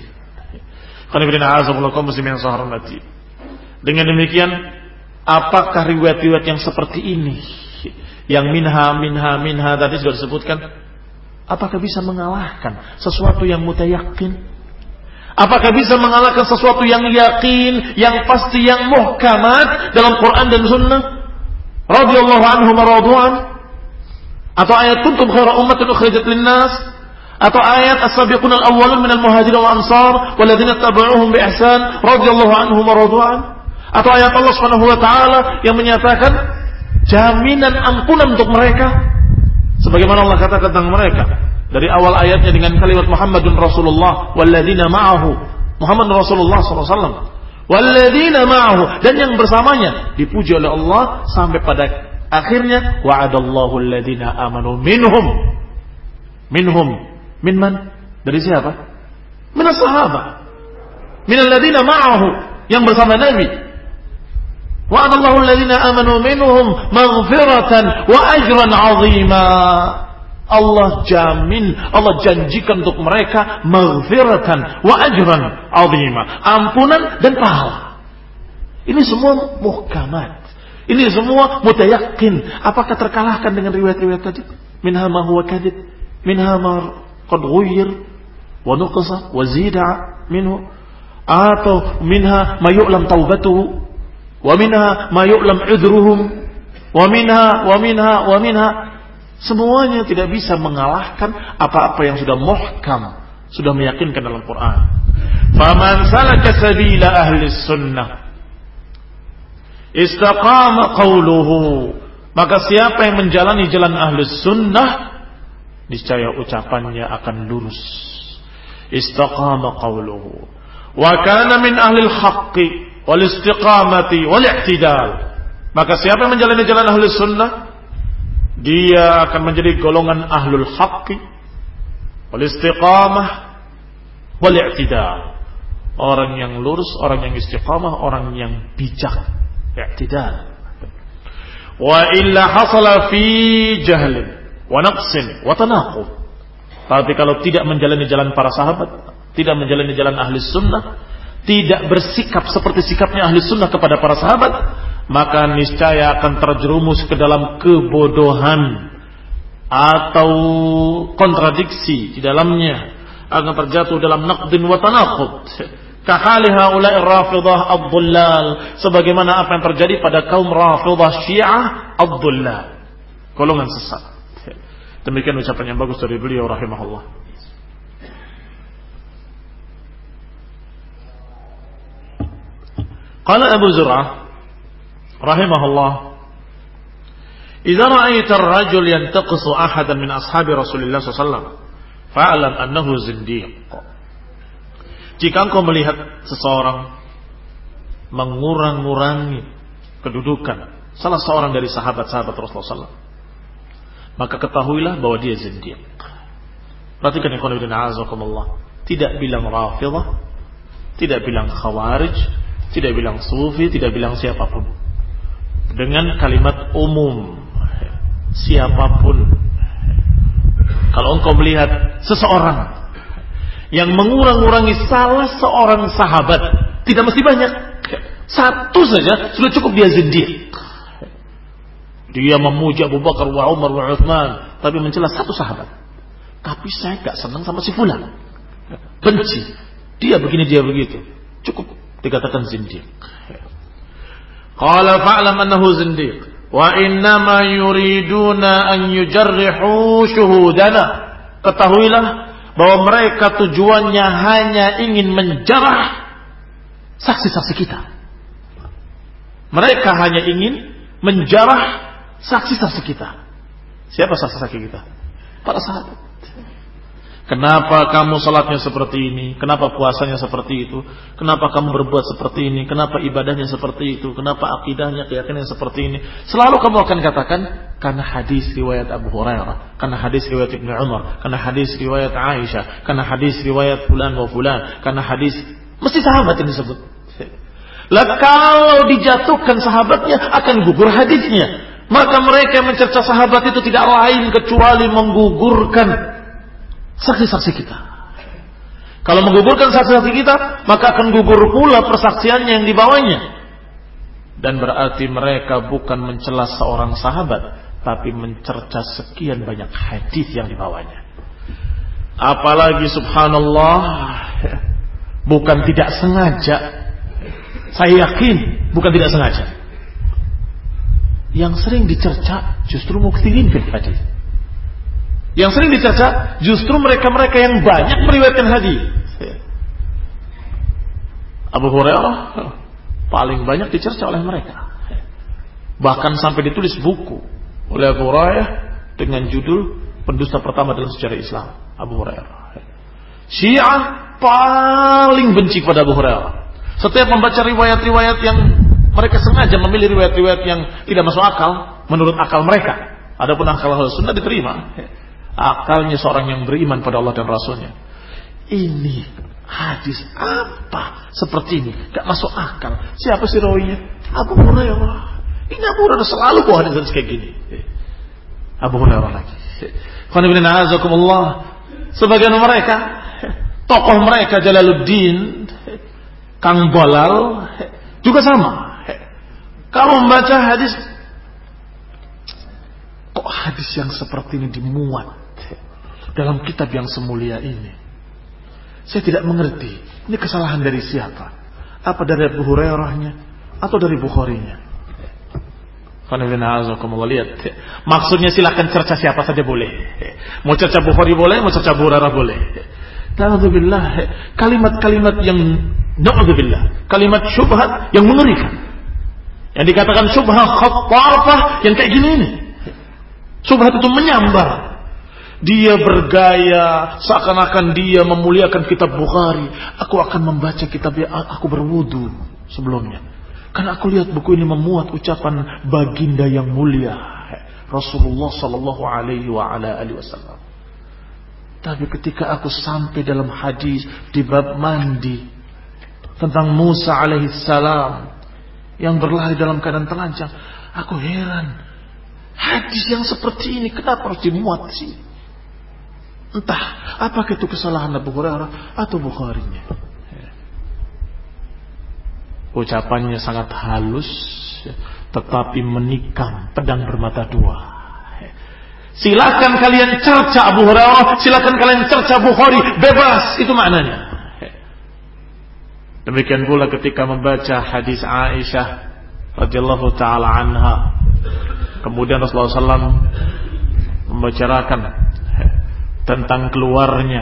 Dengan demikian, apakah riwayat-riwayat yang seperti ini, yang minha tadi sudah disebutkan, apakah bisa mengalahkan sesuatu yang mutayakin? Apakah bisa mengalahkan sesuatu yang yakin, yang pasti, yang muhkamat dalam Quran dan Sunnah? Radhiyallahu anhum wa radu'an, atau ayat kuntum khaira ummatin ukhrijat lin-nas, atau ayat as-sabiqun al-awwalun minal muhajirin wal ansar walladzina tabauhum bi ihsan radhiyallahu anhum wa radu'an, atau ayat Allah Subhanahu wa taala yang menyatakan jaminan ampunan untuk mereka, sebagaimana Allah katakan tentang mereka dari awal ayatnya dengan kalimat Muhammadun Rasulullah walladzina ma'ahu, Muhammad Rasulullah SAW, walladzina ma'ahu, dan yang bersamanya, dipuji oleh Allah sampai pada akhirnya wa'adallahu alladzina amanu minhum min man, dari siapa? Minas sahabat, minal ladzina ma'ahu, yang bersama Nabi. Wa'adallahu alladhina amanu minhum maghfiratan wa ajran 'azima. Allah jamin, Allah janjikan untuk mereka maghfiratan wa ajran 'azima, ampunan dan pahala. Ini semua muhkamat. Ini semua mutayaqqin. Apakah terkalahkan dengan riwayat-riwayat tadi? Minha ma huwa kadhib, minha ma qad ghuyyir wa nuqsa wa zida minhu, atau minha ma yu'lam taubatuhu wa minha ma yu'lam udruhum wa minha. Semuanya tidak bisa mengalahkan apa-apa yang sudah muhkam, sudah meyakinkan dalam Quran. Faman salaka sabila ahli sunnah istaqama qawluhu, maka siapa yang menjalani jalan ahli sunnah, niscaya ucapannya akan lurus. Istaqama qawluhu wa kana min ahli al-haqqi wal istiqamati wal i'tidal, maka siapa yang menjalani jalan ahli sunnah, dia akan menjadi golongan ahlul haqqi wal istiqamah wal i'tidal, orang yang lurus, orang yang istiqamah, orang yang bijak, i'tidal. Wa illa hasala fi jahlin wa naqsin wa tanaqub. Tapi kalau tidak menjalani jalan para sahabat, tidak menjalani jalan ahli sunnah, tidak bersikap seperti sikapnya ahli sunnah kepada para sahabat, maka niscaya akan terjerumus ke dalam kebodohan atau kontradiksi di dalamnya, akan terjatuh dalam naqdin wa tanaqub. Kahali haula'i rafidah ad-dhullal, sebagaimana apa yang terjadi pada kaum rafidah Syiah ad-dhullal, golongan sesat. Demikian ucapan yang bagus dari beliau rahimahullah. Qala Abu Zur'ah rahimahullah, idza ra'aita ar-rajul yantaqisu ahadan min ashabi Rasulillah sallallahu alaihi wasallam fa'lam annahu zindiq. Jika engkau melihat seseorang mengurang-urangi kedudukan salah seorang dari sahabat-sahabat Rasulullah SAW, maka ketahuilah bahwa dia zindiq. Perhatikan ikhwan fillah azakumullah, tidak bilang Rafidhah, tidak bilang Khawarij, tidak bilang Sufi, tidak bilang siapapun, dengan kalimat umum, siapapun. Kalau engkau melihat seseorang yang mengurang-urangi salah seorang sahabat, tidak mesti banyak, satu saja sudah cukup dia zindiq. Dia memuji Abu Bakar wa Umar wa Uthman, tapi mencela satu sahabat. Tapi saya gak senang sama si fulan, benci dia begini, dia begitu, cukup dikatakan zindiq. Qala fa'lam annahu zindiq wa innama yuriduna an yujarrihu syuhudana. Ketahuilah bahwa mereka tujuannya hanya ingin menjarah saksi-saksi kita. Mereka hanya ingin menjarah saksi-saksi kita. Siapa saksi-saksi kita? Para sahabat. Kenapa kamu salatnya seperti ini? Kenapa puasanya seperti itu? Kenapa kamu berbuat seperti ini? Kenapa ibadahnya seperti itu? Kenapa akidahnya, keyakinannya seperti ini? Selalu kamu akan katakan, karena hadis riwayat Abu Hurairah, karena hadis riwayat Ibnu Umar, karena hadis riwayat Aisyah, karena hadis riwayat fulan wa fulan, karena hadis, mesti sahabat yang disebut. Lah kalau dijatuhkan sahabatnya akan gugur hadisnya. Maka mereka yang mencerca sahabat itu tidak lain kecuali menggugurkan saksi-saksi kita. Kalau menggugurkan saksi-saksi kita, maka akan gugur pula persaksiannya yang dibawanya. Dan berarti mereka bukan mencela seorang sahabat, tapi mencerca sekian banyak hadis yang dibawanya. Apalagi subhanallah, bukan tidak sengaja. Saya yakin bukan tidak sengaja. Yang sering dicerca justru muksirin fil hadis. Yang sering dicerca justru mereka-mereka yang banyak meriwayatkan hadis. Abu Hurairah paling banyak dicerca oleh mereka. Bahkan sampai ditulis buku oleh Abu Hurairah dengan judul pendusta pertama dalam sejarah Islam, Abu Hurairah. Syiah paling benci kepada Abu Hurairah. Setiap membaca riwayat-riwayat yang mereka sengaja memilih riwayat-riwayat yang tidak masuk akal menurut akal mereka. Adapun akal sunnah diterima. Akalnya seorang yang beriman pada Allah dan Rasulnya. Ini hadis apa seperti ini? Gak masuk akal. Siapa sih rawinya? Abu Hurairah. Ini Abu Hurairah selalu bawa hadis kayak gini. Abu Hurairah lagi. Sebagian mereka, tokoh mereka Jalaluddin, Kang Bolal, juga sama. Kalau membaca hadis, kok hadis yang seperti ini dimuat dalam kitab yang semulia ini? Saya tidak mengerti. Ini kesalahan dari siapa? Apa dari Abu Hurairahnya atau dari Bukharinya? Lihat. Maksudnya silakan cerca siapa saja boleh. Mau cerca Bukhari boleh, mau cerca Abu Hurairah boleh. Na'udzubillah, kalimat-kalimat yang na'udzubillah, kalimat syubhat yang mengerikan. Yang dikatakan syubhat khattarfah yang kayak gini ini. Syubhat itu menyambar. Dia bergaya seakan-akan dia memuliakan kitab Bukhari. Aku akan membaca kitabnya, aku berwudu sebelumnya. Karena aku lihat buku ini memuat ucapan baginda yang mulia Rasulullah sallallahu alaihi wasallam. Tapi ketika aku sampai dalam hadis di bab mandi tentang Musa alaihi salam yang berlari dalam keadaan telanjang, aku heran. Hadis yang seperti ini kenapa harus dimuat sih? Entah apakah itu kesalahan Abu Hurairah atau Bukharinya. Ucapannya sangat halus, tetapi menikam, pedang bermata dua. Silakan kalian cerca Abu Hurairah, silakan kalian cerca Bukhari, bebas, itu maknanya. Demikian pula ketika membaca hadis Aisyah radhiyallahu taala anha, kemudian Rasulullah SAW membicarakan tentang keluarnya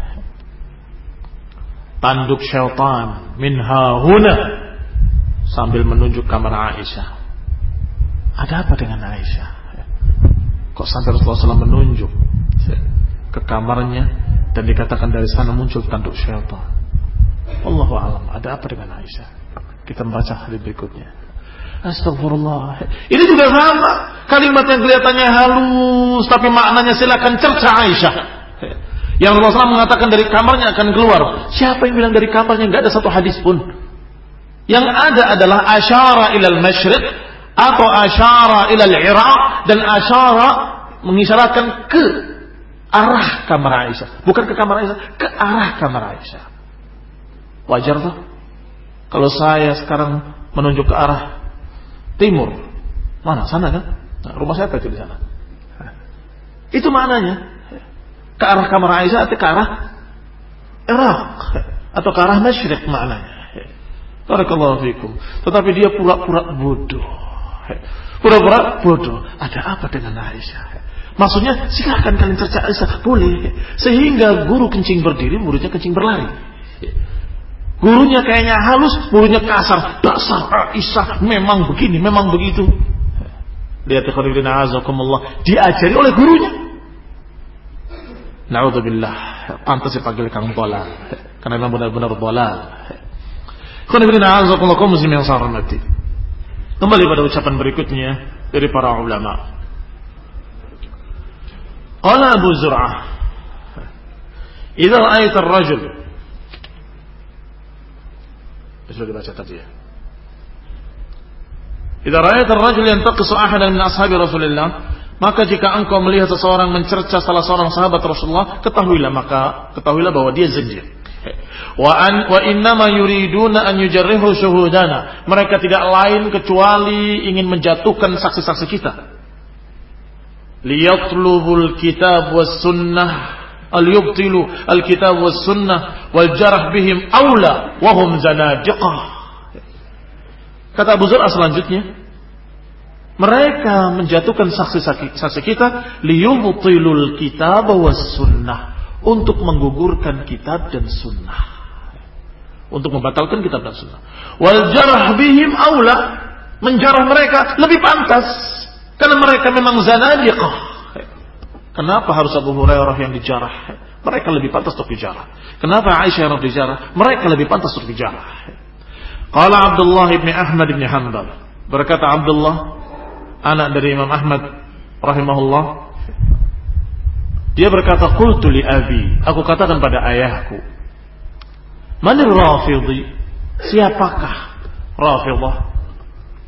tanduk syaitan minha huna, sambil menunjuk kamar Aisyah. Ada apa dengan Aisyah? Kok sampai Rasulullah SAW menunjuk ke kamarnya dan dikatakan dari sana muncul tanduk syaitan? Wallahu a'lam. Ada apa dengan Aisyah? Kita membaca hadis berikutnya. Astagfirullah. Ini juga sama. Kalimat yang kelihatannya halus tapi maknanya silakan cerca Aisyah. Yang Rasulullah SAW mengatakan dari kamarnya akan keluar. Siapa yang bilang dari kamarnya? Enggak ada satu hadis pun. Yang ada adalah asyara ilal masyriq atau asyara ilal iraq, dan asyara mengisyaratkan ke arah kamar Aisyah, bukan ke kamar Aisyah, ke arah kamar Aisyah. Wajar tuh kalau saya sekarang menunjuk ke arah timur, mana sana kan? Nah, rumah saya itu di sana. Itu maknanya ke arah kamar Aisyah atau ke arah iraq atau ke arah masyriq maknanya. Barakallahu fikum. Tetapi dia pura-pura bodoh. Pura-pura bodoh. Ada apa dengan Aisyah? Maksudnya silakan kalian cerca Aisyah, boleh. Sehingga guru kencing berdiri, muridnya kencing berlari. Gurunya kayaknya halus, muridnya kasar. Dasar Aisyah memang begini, memang begitu. Lihat ikhwan azakumullah, diajari oleh gurunya. Na'udzubillah. Pantas dipanggil Kang Bolal. Karena memang benar-benar bolal. Kembali pada ucapan berikutnya dari para ulama. Qala Abu Zur'ah, "Idza ra'aita ar-rajul." Sudah dibaca tadi ya. "Idza ra'aita ar-rajul yantaqisu ahadan min ashabi Rasulillah," maka jika engkau melihat seseorang mencerca salah seorang sahabat Rasulullah, ketahuilah bahwa dia zindiq. Wa innama yuriduna an yujarrihu syuhudana. Mereka tidak lain kecuali ingin menjatuhkan saksi-saksi kita. Liyatlubul kitab was sunnah al-yubtilu al-kitab was sunnah wal jarh bihim aula wa hum zanadiqah. Kata Abu Zur'ah selanjutnya, mereka menjatuhkan saksi-saksi kita liyubtilul kitab was sunnah, untuk menggugurkan kitab dan sunnah, untuk membatalkan kitab dan sunnah. Wal jarh bihim aula, menjarah mereka lebih pantas karena mereka memang zanadiqah. Kenapa harus Abu Hurairah yang dijarah? Mereka lebih pantas untuk dijarah. Kenapa Aisyah yang dijarah? Mereka lebih pantas untuk dijarah. Qala Abdullah ibn Ahmad ibn Hanbal, berkata Abdullah, anak dari Imam Ahmad rahimahullah, dia berkata, qultu li abi, aku katakan pada ayahku, manir Rafidhi, siapakah Rafidah?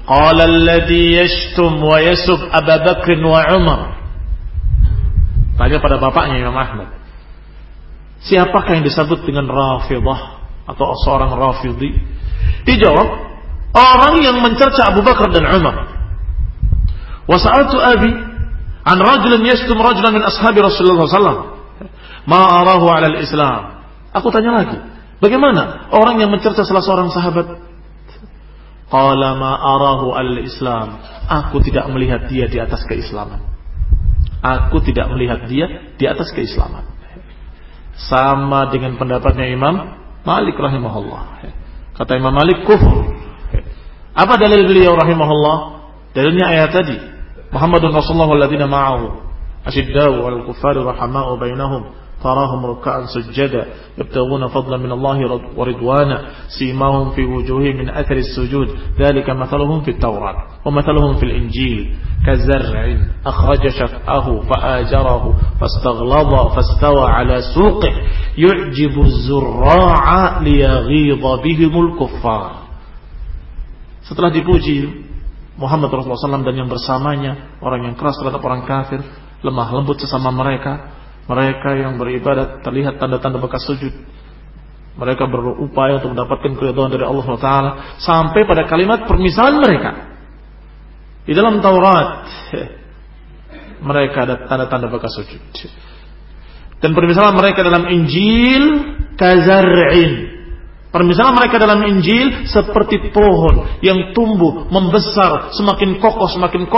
qala alladhi yashtum wa yasub Abu Bakr wa Umar. Tanya pada bapaknya Imam Ahmad, siapakah yang disebut dengan Rafidah atau seorang Rafidhi? Dijawab, orang yang mencerca Abu Bakar dan Umar. Wa sa'altu abi an rajulin yashtum rajulan min ashabi Rasulullah sallallahu alaihi wasallam ma arahu 'ala al-Islam. Aku tanya lagi, bagaimana orang yang mencerca salah seorang sahabat? Qala ma arahu al-Islam. Aku tidak melihat dia di atas keislaman. Aku tidak melihat dia di atas keislaman. Sama dengan pendapatnya Imam Malik rahimahullah. Kata Imam Malik, kufur. Apa dalil beliau rahimahullah? Dalilnya ayat tadi, Muhammadun Rasulullah walladzina ma'ahu asyiddau 'alal kuffari rahamau bainahum tarahum ruk'an sujada yabtaghuna fadlan min Allah wa ridwana simahum fi wujuhihim min athari as-sujud dhalika mathaluhum fit Taurat wa mathaluhum fil Injil kazar'in akhraja shaf'ahu fa'ajarahu fastaghlaba fastawa 'ala suqihi yu'jibu az-zurra'a liyaghidha bihimul kuffar. Setelah dipuji Muhammad Rasulullah SAW dan yang bersamanya, orang yang keras terhadap orang kafir, lemah lembut sesama mereka, mereka yang beribadat terlihat tanda-tanda bekas sujud, mereka berupaya untuk mendapatkan keridhaan dari Allah SWT, sampai pada kalimat permisalan mereka. Di dalam Taurat mereka ada tanda-tanda bekas sujud, dan permisalan mereka dalam Injil kazar'in. Permisalan mereka dalam Injil seperti pohon yang tumbuh membesar semakin kokoh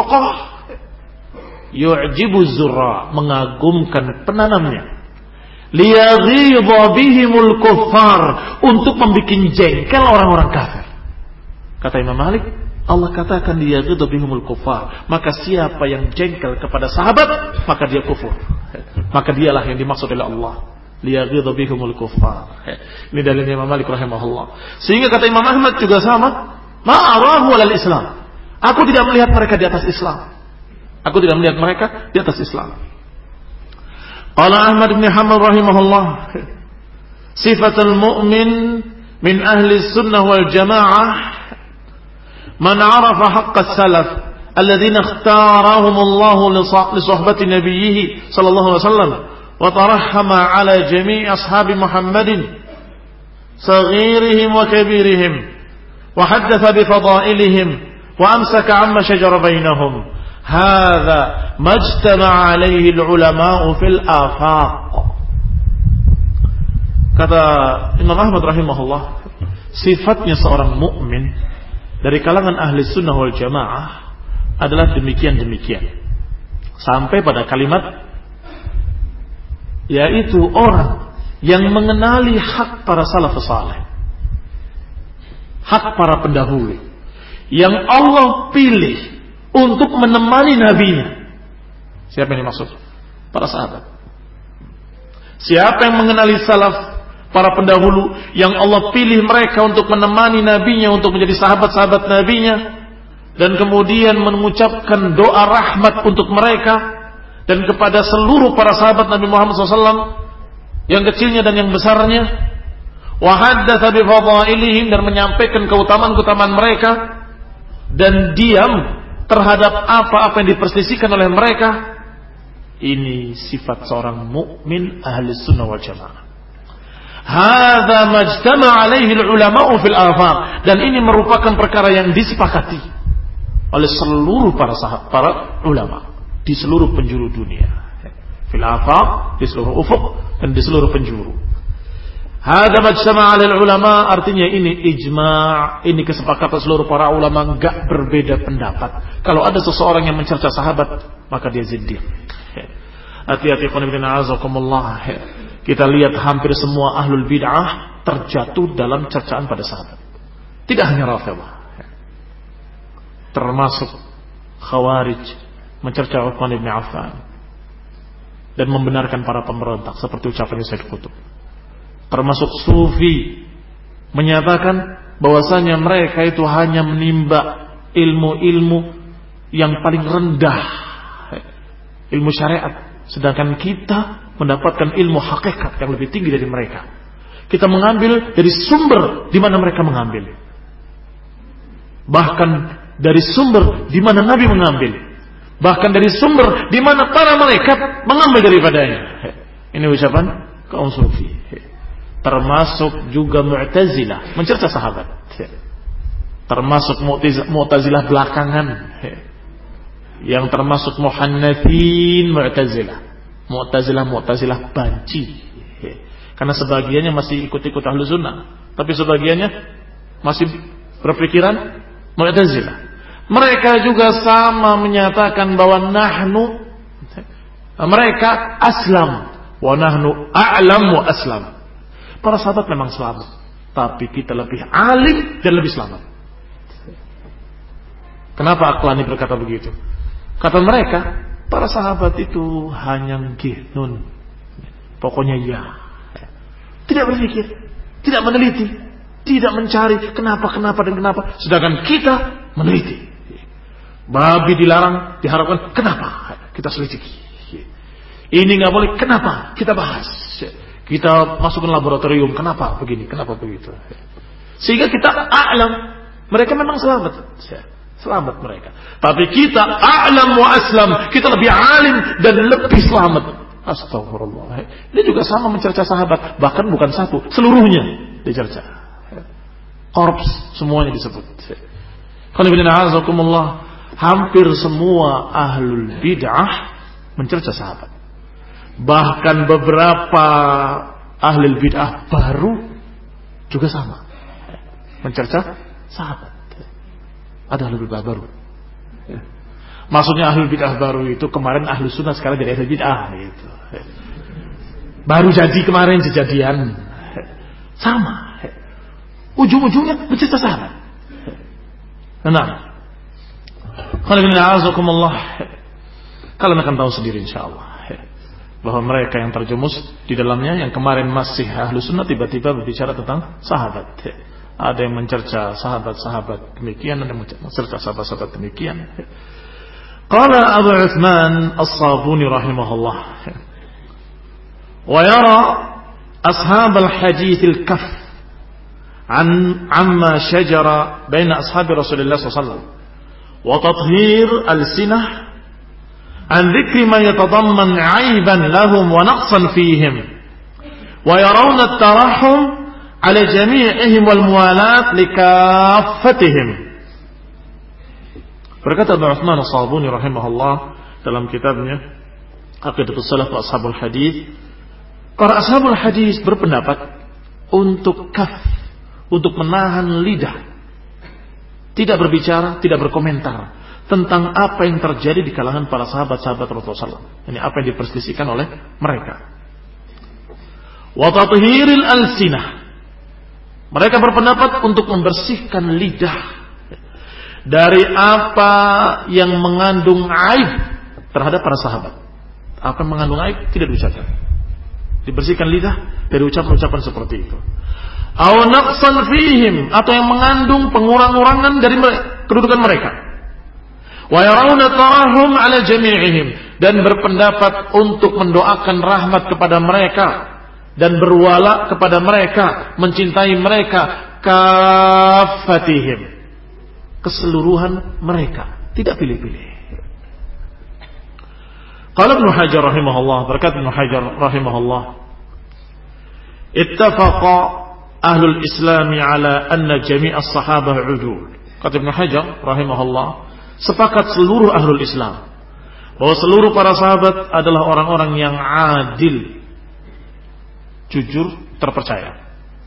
yu'jibu zurra, mengagumkan penanamnya, liyaghidha bihimul kuffar, untuk membuat jengkel orang-orang kafir. Kata Imam Malik, Allah katakan liyaghidha bihimul kuffar, maka siapa yang jengkel kepada sahabat maka dia kufur, maka dialah yang dimaksud oleh Allah, liyaghidha bihimul kuffar. Ini dalilnya Imam Malik rahimahullah. Sehingga kata Imam Ahmad juga sama, ma'arahu alal Islam, aku tidak melihat mereka di atas Islam. Aku tidak melihat mereka di atas Islam. Qala Ahmad bin Hanbal rahimahullah, sifatul mu'min min ahli sunnah wal jamaah man 'arafa haqqas salaf alladhina ikhtarahum Allah li suhbati nabiyyih sallallahu alaihi wasallam wa tarahhama 'ala jami' ashabi Muhammadin saghirihim wa kabirihim wa haddatha bi fadailihim wa amsaka 'amma shajara bainahum. Hadza majtama'a alaihi al-ulama'u fil afaq. Kata Imam Ahmad rahimahullah, sifatnya seorang mukmin dari kalangan ahli sunnah wal jamaah adalah demikian-demikian, sampai pada kalimat, yaitu orang yang mengenali hak para salafus saleh, hak para pendahulu yang Allah pilih untuk menemani nabinya. Siapa yang dimaksud? Para sahabat. Siapa yang mengenali salaf, para pendahulu yang Allah pilih mereka untuk menemani nabinya, untuk menjadi sahabat-sahabat nabinya, dan kemudian mengucapkan doa rahmat untuk mereka dan kepada seluruh para sahabat Nabi Muhammad SAW, yang kecilnya dan yang besarnya, wa haddatsa bi fadailihim, dan menyampaikan keutamaan-keutamaan mereka, dan diam terhadap apa-apa yang diperselisihkan oleh mereka. Ini sifat seorang mukmin ahli sunnah wal jamaah. Hadza majtama'a alaihi al-ulama'u fil afaq, dan ini merupakan perkara yang disepakati oleh seluruh para ulama di seluruh penjuru dunia. Fil afaq, di seluruh ufuk dan di seluruh penjuru. Hadza majtama'a alal ulama, artinya ini ijma', ini kesepakatan seluruh para ulama, enggak berbeda pendapat. Kalau ada seseorang yang mencerca sahabat, maka dia zindiq. Hati-hati qanibina azakumullah. Kita lihat hampir semua ahlul bid'ah terjatuh dalam cercaan pada sahabat. Tidak hanya Rafidhah, termasuk Khawarij mencerca Utsman bin Affan dan membenarkan para pemberontak seperti ucapan Sayyid Qutb. Termasuk Sufi menyatakan bahwasanya mereka itu hanya menimba ilmu-ilmu yang paling rendah, ilmu syariat, sedangkan kita mendapatkan ilmu hakikat yang lebih tinggi dari mereka. Kita mengambil dari sumber di mana mereka mengambil. Bahkan dari sumber di mana Nabi mengambil, bahkan dari sumber di mana para malaikat mengambil daripadanya. Ini ucapan kaum sufi. Termasuk juga Mu'tazilah mencerca sahabat. Termasuk Mu'tazilah belakangan, yang termasuk Muhannatsin Mu'tazilah banci. Karena sebagiannya masih ikut-ikut Ahlus Sunnah, tapi sebagiannya masih berpikiran Mu'tazilah. Mereka juga sama menyatakan bahwa mereka aslam wa nahnu a'lam wa aslam. Para sahabat memang selamat, tapi kita lebih alim dan lebih selamat. Kenapa Aqlani berkata begitu? Kata mereka, para sahabat itu hanya gihnun, pokoknya ya, tidak berpikir, tidak meneliti, tidak mencari kenapa dan kenapa. Sedangkan kita meneliti. Babi dilarang, diharapkan kenapa, kita selidiki. Ini nggak boleh, kenapa, kita bahas. Kita masukkan laboratorium, kenapa begini, kenapa begitu. Sehingga kita a'lam, mereka memang selamat mereka. Tapi kita a'lam wa aslam, kita lebih alim dan lebih selamat. Astagfirullah. Ini juga sama mencerca sahabat, bahkan bukan satu, seluruhnya dicerca. Korps semuanya disebut. Hampir semua ahlul bid'ah mencerca sahabat. Bahkan beberapa ahlul bid'ah baru juga sama mencerca sahabat. Ada ahlul bid'ah baru. Maksudnya ahlul bid'ah baru itu kemarin ahlus sunnah, sekarang jadi ahlul bid'ah gitu. Baru jadi kemarin kejadian. Sama. Ujung-ujungnya mencerca sahabat. Nah, kalian akan tahu sendiri insyaallah bahwa mereka yang terjumus di dalamnya, yang kemarin masih ahlus sunnah, tiba-tiba berbicara tentang sahabat. Ada yang mencerca sahabat-sahabat demikian, ada yang mencerca sahabat-sahabat demikian. Qala Abu Utsman As-Sabuni rahimahullah, wa yara ashab al-hadith al-kaf amma shajara baina ashabi Rasulullah sallallahu alaihi wasallam wa tathhir al-sinah an dhikri ma yatadamman 'aiban lahum wa naqsan fihim wa yarawna at-tarahhum 'ala jami'ihim wal muwalat likaffatihim. Berkata Abu Utsman As-Sabuni rahimahullah dalam kitabnya Aqidatus Salaf wa Ashabul Hadis, para ashabul hadis berpendapat untuk kaf, untuk menahan lidah, tidak berbicara, tidak berkomentar tentang apa yang terjadi di kalangan para sahabat-sahabat Rasulullah SAW. Ini apa yang diperselisihkan oleh mereka. Wa tathhiril alsinah, mereka berpendapat untuk membersihkan lidah dari apa yang mengandung aib terhadap para sahabat. Apa yang mengandung aib tidak diucapkan. Dibersihkan lidah dari ucapan-ucapan seperti itu. Aw naqsan fihim, atau yang mengandung pengurang-urangan dari kedudukan mereka. Wa yarawna tarahum ala jami'ihim, dan berpendapat untuk mendoakan rahmat kepada mereka dan berwala kepada mereka, mencintai mereka, kafatihim, keseluruhan mereka, tidak pilih-pilih. Qala Ibnu Hajar rahimahullah, berkata Ibnu Hajar rahimahullah, ittafaqa ahlul islami ala anna jami'as sahabah udul. Kata Ibnu Hajar rahimahullah, sepakat seluruh ahlul Islam bahwa seluruh para sahabat adalah orang-orang yang adil, jujur, terpercaya.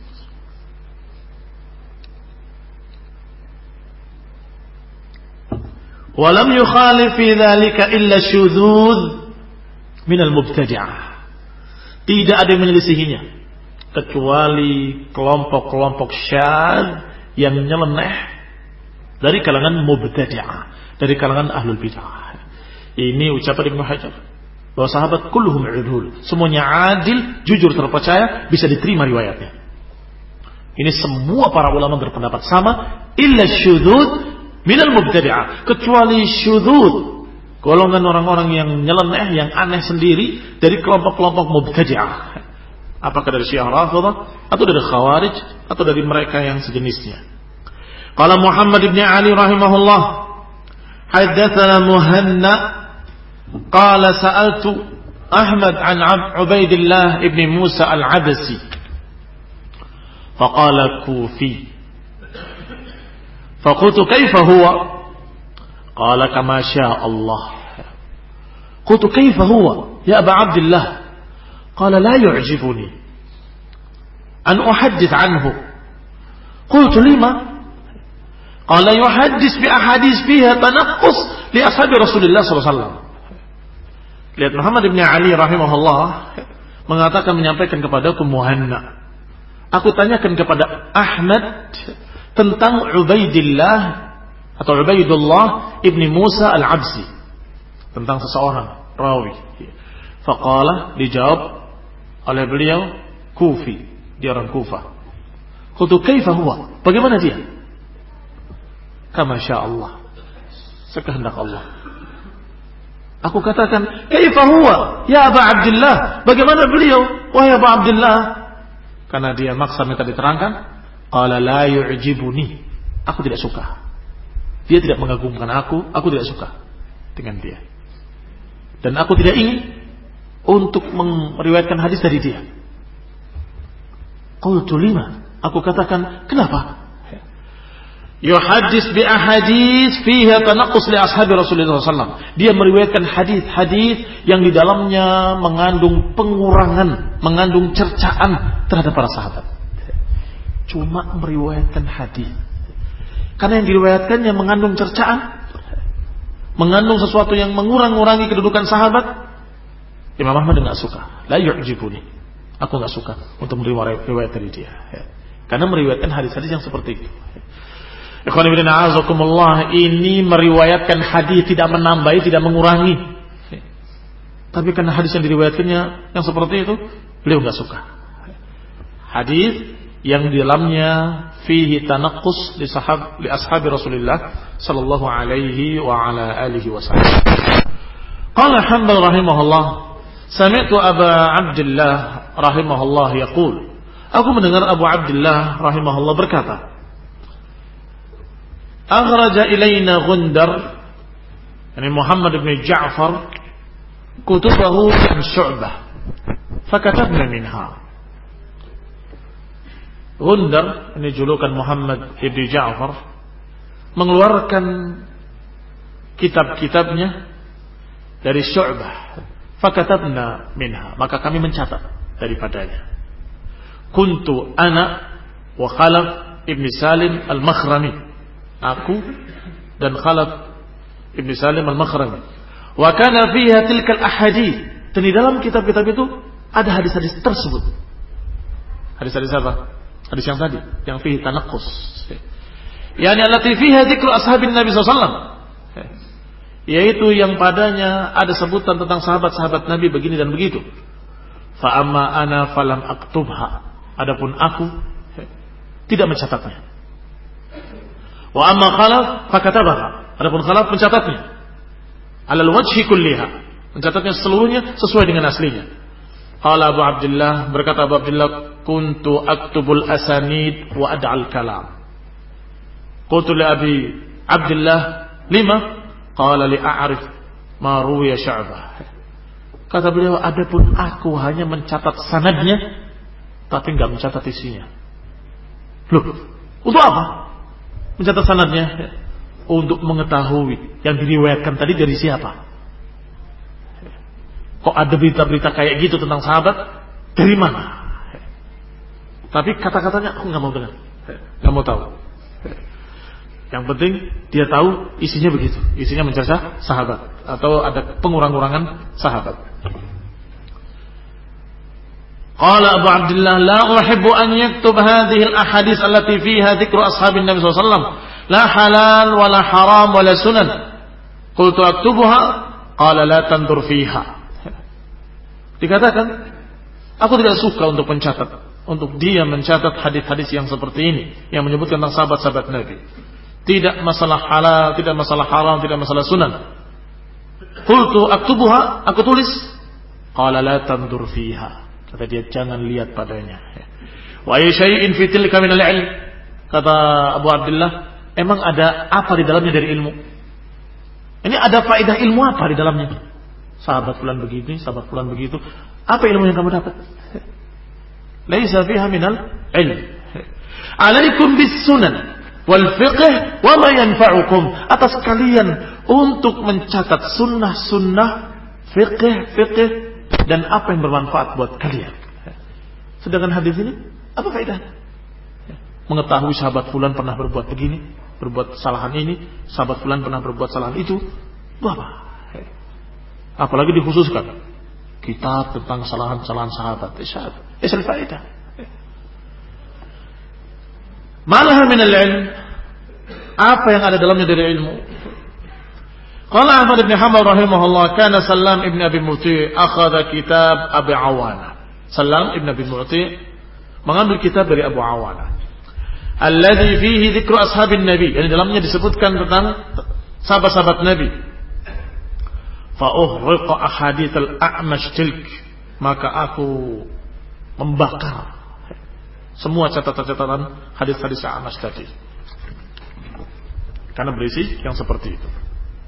Walam yukhalif fi dzalika illa syudzuz minal mubtadi'ah. Tidak ada yang menyelisihinya kecuali kelompok-kelompok syadz yang nyeleneh dari kalangan mubtadi'ah, dari kalangan ahlul bid'ah. Ini ucapan Ibnu Hajar bahwa sahabat kulluhum udul, semuanya adil, jujur, terpercaya, bisa diterima riwayatnya. Ini semua para ulama berpendapat sama, illa syudzuz minal mubtadi'ah, kecuali syudzuz, golongan orang-orang yang nyeleneh, yang aneh sendiri dari kelompok-kelompok mubtadi'ah. Apakah dari Syiah Rafidhah atau dari Khawarij atau dari mereka yang sejenisnya. Qala Muhammad ibn Ali rahimahullah, haddatsana Muhanna qala sa'altu Ahmad an Ubaidillah ibn Musa al-Absi faqala Kufi faqultu kaifa huwa qala kama syaa Allah qultu kaifa huwa ya Aba Abdillah qala la yu'jibuni an uhaddits anhu qultu lima qala yuhaddits bi ahadits fiha tanaqqus li ashabi Rasulillah sallallahu alaihi wasallam. Lihat Muhammad bin Ali rahimahullah mengatakan, menyampaikan kepadaku Muhanna, aku tanyakan kepada Ahmad tentang Ubaidillah atau Ubaidullah ibni Musa al-Absi, tentang seseorang rawi. Faqala, dijawab oleh beliau, Kufi, dia orang Kufah. Qultu kaifa huwa, bagaimana dia? Kama syaa Allah, sekehendak Allah. Aku katakan, kaifa huwa ya Aba Abdillah, bagaimana beliau wahai Aba Abdillah? Karena dia maksa minta diterangkan. Qala la yu'jibuni, aku tidak suka. Dia tidak mengagumkan aku tidak suka dengan dia. Dan aku tidak ingin untuk meriwayatkan hadis dari dia. Qultu lima, aku katakan, kenapa? Yuhaddits bi ahadits fiha tanaqqus li ashabi Rasulullah SAW. Dia meriwayatkan hadis-hadis yang di dalamnya mengandung pengurangan, mengandung cercaan terhadap para sahabat. Cuma meriwayatkan hadis. Karena yang diriwayatkannya mengandung cercaan, mengandung sesuatu yang mengurangi kedudukan sahabat. Imam Ahmad enggak suka. La yu'jibuni. Aku enggak suka untuk meriwayat dari dia. Karena meriwayatkan hadis-hadis yang seperti itu. Ikhwan fillah a'azakumullah, ini meriwayatkan hadis tidak menambahi, tidak mengurangi. Tapi karena hadis yang diriwayatkannya yang seperti itu, beliau enggak suka. Hadis yang di dalamnya fihi tanaqqus li ashabi Rasulullah sallallahu alaihi wa ala alihi wasallam. Qala Hanbal rahimahullah, sami'tu Aba Abdillah rahimahullah yaqul, aku mendengar Abu Abdillah rahimahullah berkata, akhraja ilaina Gundar, yani Muhammad bin Ja'far, kutubahu an Syu'bah fakatabna minha. Gundar, ini julukan Muhammad bin Ja'far, mengeluarkan kitab-kitabnya dari Syu'bah. Fakatabna minha, maka kami mencatat daripadanya. Kuntu ana wa Khalaf ibn Salim al-Makhrami, aku dan Khalaf ibn Salim al-Makhrami. Wa kana fiha tilkal ahadits, dan di dalam kitab-kitab itu ada hadis-hadis tersebut. Hadis-hadis apa? Hadis yang tadi, yang fihi tanaqqus, yani allati fiha dzikru ashabin Nabi sallallahu alaihi wasallam, yaitu yang padanya ada sebutan tentang sahabat-sahabat Nabi begini dan begitu. Fa amma ana falam aktubha, adapun aku tidak mencatatnya. Wa amma Khalaf fakatabaha, adapun Khalaf mencatatnya. Alal wajhi kulliha, mencatatnya seluruhnya sesuai dengan aslinya. Qala Abu Abdullah, berkata Abu Abdullah, kuntu aktubul asanid wa ad'al kalam. Qultu li Abi Abdullah, lima? Qala li a'rif ma ruwiya Syu'bah. Kata beliau, adapun aku hanya mencatat sanadnya tapi enggak mencatat isinya. Loh, untuk apa? Mencatat sanadnya untuk mengetahui yang diriwayatkan tadi dari siapa. Kok ada berita-berita kayak gitu tentang sahabat? Dari mana? Tapi kata-katanya aku nggak mau dengar, nggak mau tahu. Yang penting dia tahu isinya begitu, isinya mencerca sahabat atau ada pengurang-urangan sahabat. Qala Abu Abdullah, la uhibbu an yaktub hadhihi al-ahadits allati fiha dzikru ashabin Nabi sallallahu alaihi wasallam, la halal wala haram wala sunan. Qultu aktubuha, qala la tandur fiha. Dikatakan, aku tidak suka untuk dia mencatat hadis-hadis yang seperti ini, yang menyebutkan tentang sahabat-sahabat Nabi. Tidak masalah halal, tidak masalah haram, tidak masalah sunan. Qultu aktubuha, aku tulis. Qala la tandur fiha. Kata dia, jangan lihat padanya. Wa ay syai'in fi tilka min al-'ilm. Kata Abu Abdullah, emang ada apa di dalamnya dari ilmu? Ini ada faedah ilmu apa di dalamnya? Sahabat fulan begini, sahabat fulan begitu. Apa ilmu yang kamu dapat? Laisa fiha minal ilm. Alaikum bis sunan wal fiqh wa ma yanfa'ukum. Atas kalian untuk mencatat sunnah-sunnah, fiqh dan apa yang bermanfaat buat kalian. Sedangkan hadis ini apa faedahnya? Mengetahui sahabat fulan pernah berbuat begini, berbuat kesalahan ini, sahabat fulan pernah berbuat kesalahan itu. Itu apa? Apalagi dikhususkan kitab tentang kesalahan-kesalahan sahabat. Isal faedah. Malaha min al-ilm. Apa yang ada dalamnya dari ilmu? Qala Ahmad ibn Hanbal rahimahullah, kana Salam ibn Abi Muti' akhadha kitab Abi Awana. Salam ibn Abi Muti' mengambil kitab dari Abu Awana. Alladhi fihi dzikru ashabin Nabi. Yang dalamnya disebutkan tentang sahabat-sahabat Nabi. Fa'uhriqa ahadits al-A'mash tilk. Maka aku membakar semua catatan-catatan hadis-hadis A'mash tadi. Karena berisi yang seperti itu.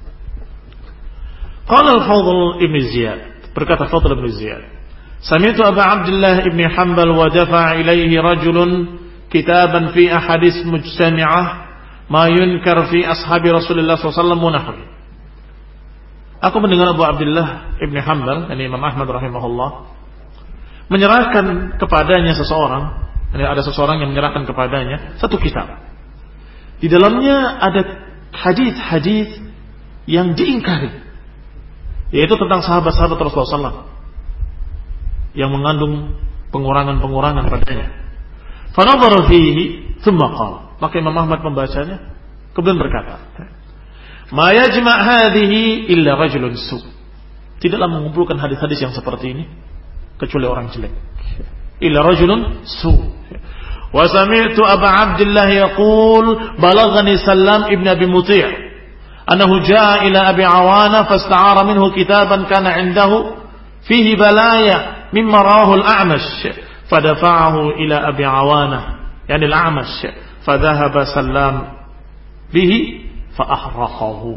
Qala al-Fadl ibn Ziyad. Berkata Fadl ibn Ziyad. Sami'tu Abu Abdullah ibn Hanbal wa dafa'a ilaihi rajulun kitaban fi ahadits mujtami'ah ma yunkar fi ashabi Rasulullah sallallahu alaihi wasallam wa nahwi. Aku mendengar Abu Abdullah ibn Hanbal, ini Imam Ahmad rahimahullah, menyerahkan kepadanya seseorang. Ini ada seseorang yang menyerahkan kepadanya satu kitab. Di dalamnya ada hadis-hadis yang diingkari, yaitu tentang sahabat-sahabat Rasulullah SAW yang mengandung pengurangan-pengurangan padanya. Fanadhara fihi thumma qala. Maka Imam Ahmad membacanya kemudian berkata, "Ma yajma' hadhihi illa rajulun su." Tidaklah mengumpulkan hadis-hadis yang seperti ini kecuali orang jelek. Illa rajulun su. Wa sami'tu Aba Abdullah yaqul balaghani Salam ibn Abi Muti' annahu jaa'a ila Abi Awana fasta'ara minhu kitaban kana 'indahu fihi balaya mimma rawahu al-A'mash fadafa'ahu ila Abi Awana yani al-A'mash fadhahaba Salam bihi fa'ahraqahu.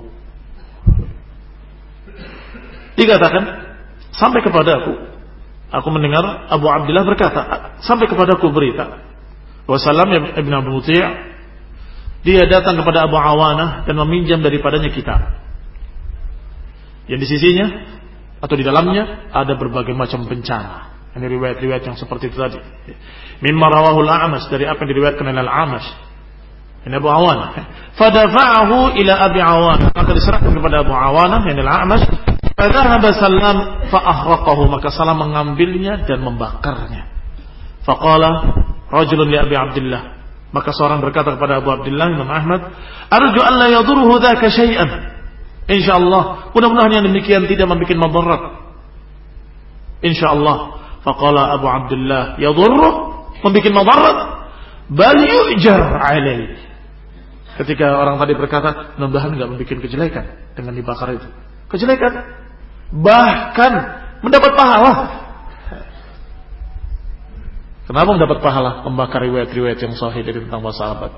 Dikatakan sampai kepadaku, aku mendengar Abu Abdullah berkata, sampai kepadaku berita bahwa Salam ibn Abu Muti' dia datang kepada Abu Awanah dan meminjam daripadanya kitab yang di sisinya atau di dalamnya ada berbagai macam bencana. Ini riwayat-riwayat yang seperti itu tadi. Mimma rawahu al-A'mash, dari apa yang diriwayatkan oleh al-A'mash. Ini Abu Awanah. Fadafa'ahu ila Abi Awanah, maka diserahkan kepada Abu Awanah yang al-A'mash. Fadhahaba Salam fa'ahraqahu, maka Salam mengambilnya dan membakarnya. Faqala rajulun li Abi Abdullah, maka seorang berkata kepada Abu Abdullah Imam Ahmad, arju an la yadurruhu dzaka syai'an. Insyaallah, mudah-mudahan yang demikian tidak membuat madarat. Insyaallah. Faqala Abu Abdullah, yadurru, membuat madarat, bal yu'jar alaihi. Ketika orang tadi berkata, mudah-mudahan enggak membuat kejelekan dengan dibakar itu. Kejelekan, bahkan mendapat pahala. Kenapa mendapat pahala? Membakar riwayat-riwayat yang sahih dari tentang sahabat.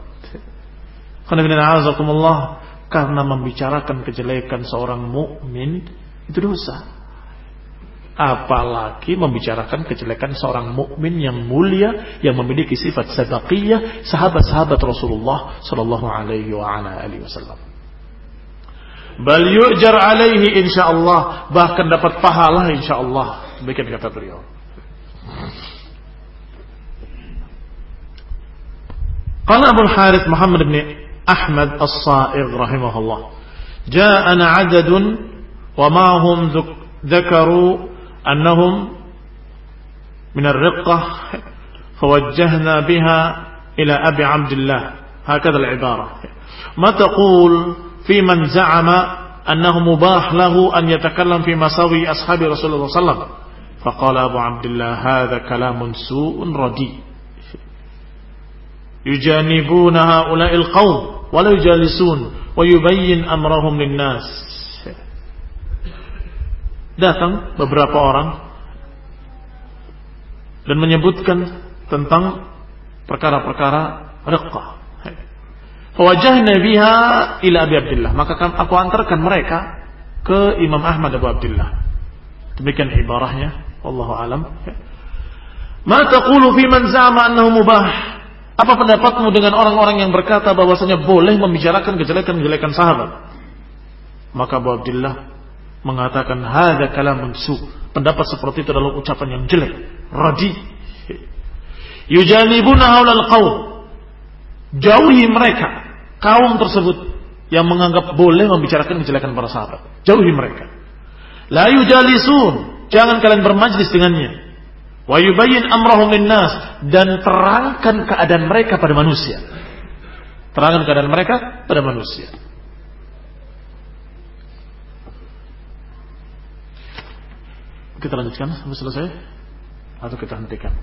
Karena membicarakan kejelekan seorang mukmin itu dosa. Apalagi membicarakan kejelekan seorang mukmin yang mulia, yang memiliki sifat sabaqiyah, sahabat-sahabat Rasulullah sallallahu alaihi wasallam. Bal yu'jar alaihi insyaallah, bahkan dapat pahala insyaallah. Demikian kata beliau. Qala Abu Harith Muhammad bin Ahmad As-Sa'igh rahimahullah, ja'ana 'adadun wa ma hum dhakaru annahum min ar-riqqah fawajjahna biha ila Abi Abdullah, hakadha al-'ibarah. Ma taqul fi man za'ama annahu mubah lahu an yatakallam fi masawi ashabi Rasulullah sallallahu alaihi wasallam. Faqala Abu Abdullah, hadha kalamun su'un radi. Yujanibuna haula'il qaum wa la yujalisun wa yubayyin amrahum linnas. Datang beberapa orang dan menyebutkan tentang perkara-perkara riqqah. Fawajjahna biha ila Abi Abdullah, maka aku antarkan mereka ke Imam Ahmad Abu Abdullah. Demikian ibarahnya, wallahu alam. Ma taqulu fi man za'ama annahu mubah? Apa pendapatmu dengan orang-orang yang berkata bahwasanya boleh membicarakan kejelekan-kejelekan sahabat? Maka Abu Abdullah mengatakan, hadza kalamun su. Pendapat seperti itu adalah ucapan yang jelek, radi. Yujanibuna haulal qaum. Jauhi mereka, kaum tersebut yang menganggap boleh membicarakan kejelekan para sahabat. Jauhi mereka. La yujalisun, jangan kalian bermajlis dengannya. Wa yubayyin amrahum linnas, dan terangkan keadaan mereka pada manusia. Terangkan keadaan mereka pada manusia. Kita lanjutkan sampai selesai atau kita hentikan?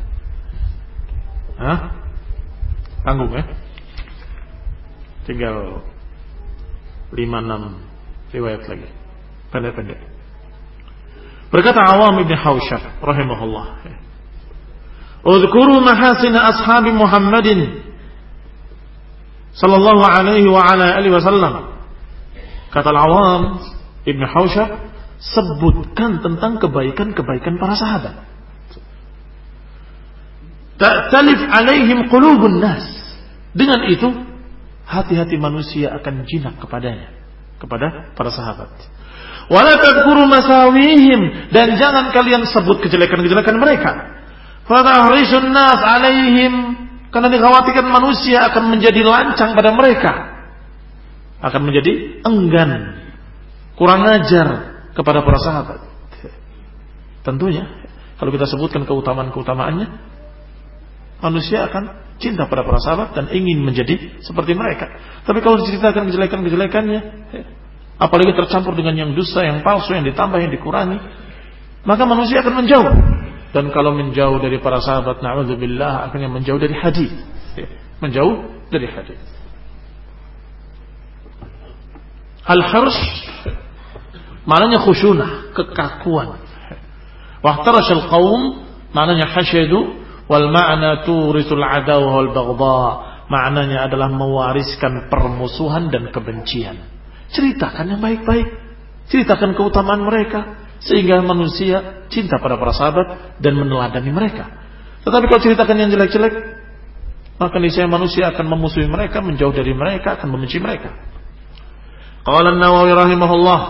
Tanggung ya. Tinggal 5-6 riwayat lagi. Pendek-pendek. Berkata Awam ibn Hawshab rahimahullah, "Udhkuru mahasina ashabi Muhammadin sallallahu alaihi wa ala alihi wasallam." Kata Awam ibn Hawshab, sebutkan tentang kebaikan-kebaikan para sahabat. Ta'talif alaihim qulubun nas. Dengan itu hati-hati manusia akan jinak kepadanya, kepada para sahabat. Wala tadhkuru masawihim, dan jangan kalian sebut kejelekan-kejelekan mereka. Fatahrisun nas alaihim, karena dikhawatirkan manusia akan menjadi lancang pada mereka, akan menjadi enggan, kurang ajar kepada para sahabat. Tentunya kalau kita sebutkan keutamaan-keutamaannya, manusia akan cinta pada para sahabat dan ingin menjadi seperti mereka. Tapi kalau diceritakan kejelekan-kejelekannya, apalagi tercampur dengan yang dusta, yang palsu, yang ditambah, yang dikurangi, maka manusia akan menjauh. Dan kalau menjauh dari para sahabat, na'udzubillah, akhirnya menjauh dari hadis. Menjauh dari hadis. Al-hirs maknanya khusyunah, kekakuan. Wahtarashal qaum maknanya hasyadu, wal ma'na turisul adawa wal baghdha, maknanya adalah mewariskan permusuhan dan kebencian. Ceritakan yang baik-baik, ceritakan keutamaan mereka sehingga manusia cinta pada para sahabat dan meneladani mereka. Tetapi kalau ceritakan yang jelek-jelek, maka niscaya manusia akan memusuhi mereka, menjauh dari mereka, akan membenci mereka. Qala An-Nawawi rahimahullah,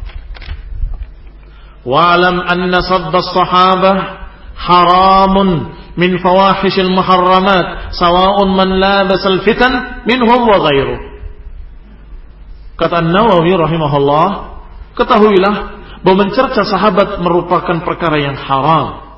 wa'lam anna sabba as-sahabah haramun min fawahishil muharramat sawa'un man labasa al-fitan minhum wa ghairuh. Kata An-Nawawi rahimahullah, ketahuilah bahwa mencerca sahabat merupakan perkara yang haram.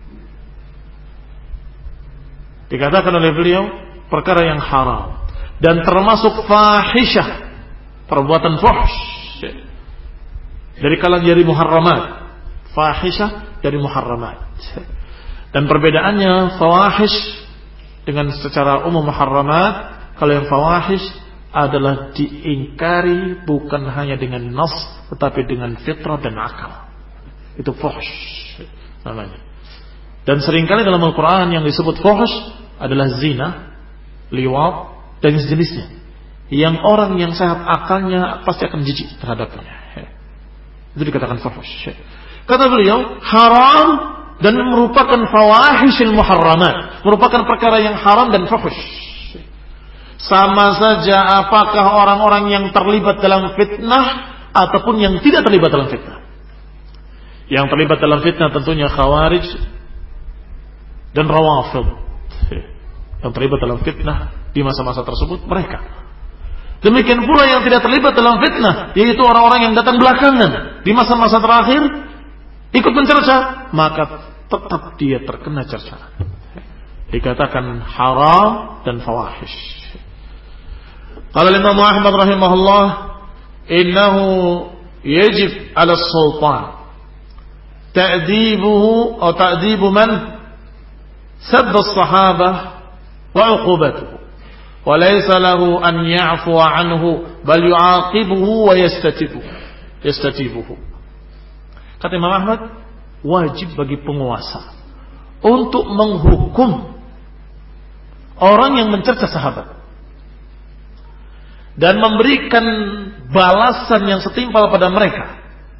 Dikatakan oleh beliau perkara yang haram dan termasuk fahisyah, perbuatan fuhsh dari kalangan dari muharramat. Fahisyah dari muharramat. Dan perbedaannya fawahish dengan secara umum muharramat, kalau yang fawahish adalah diingkari bukan hanya dengan nas tetapi dengan fitrah dan akal. Itu fuhsh namanya. Dan seringkali dalam Al-Quran yang disebut fuhsh adalah zina, liwat dan sejenisnya, yang orang yang sehat akalnya pasti akan jijik terhadapnya. Itu dikatakan fuhsh. Kata beliau, haram dan merupakan fawahishil muharramat, merupakan perkara yang haram dan fuhsh. Sama saja apakah orang-orang yang terlibat dalam fitnah ataupun yang tidak terlibat dalam fitnah. Yang terlibat dalam fitnah tentunya Khawarij dan Rawafid. Yang terlibat dalam fitnah di masa-masa tersebut mereka. Demikian pula yang tidak terlibat dalam fitnah, yaitu orang-orang yang datang belakangan di masa-masa terakhir ikut mencerca, maka tetap dia terkena cercaan. Dikatakan haram dan fawahish. Qala Imam Ahmad rahimahullah, innahu yajib 'ala as-sultan ta'dibuhu atau ta'dibu man sabba as-sahabah wa 'uqubatuhu wa laysa lahu an ya'fu 'anhu bal yu'aqibuhu wa yastatibuhu. Kata Imam Ahmad, wajib bagi penguasa untuk menghukum orang yang mencerca sahabat dan memberikan balasan yang setimpal pada mereka,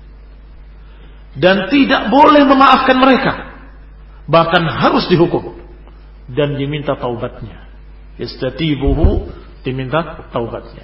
dan tidak boleh memaafkan mereka, bahkan harus dihukum dan diminta taubatnya. Istatibuhu, diminta taubatnya.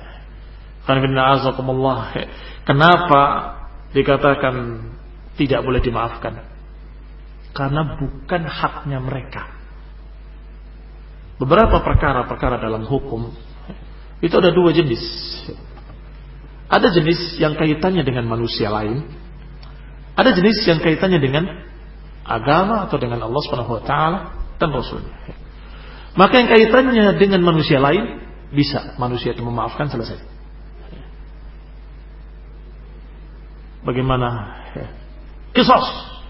Kenapa dikatakan tidak boleh dimaafkan? Karena bukan haknya mereka. Beberapa perkara-perkara dalam hukum itu ada dua jenis. Ada jenis yang kaitannya dengan manusia lain, ada jenis yang kaitannya dengan agama atau dengan Allah Subhanahu wa taala dan Rasulnya. Maka yang kaitannya dengan manusia lain, bisa manusia itu memaafkan, selesai. Bagaimana? Qisas.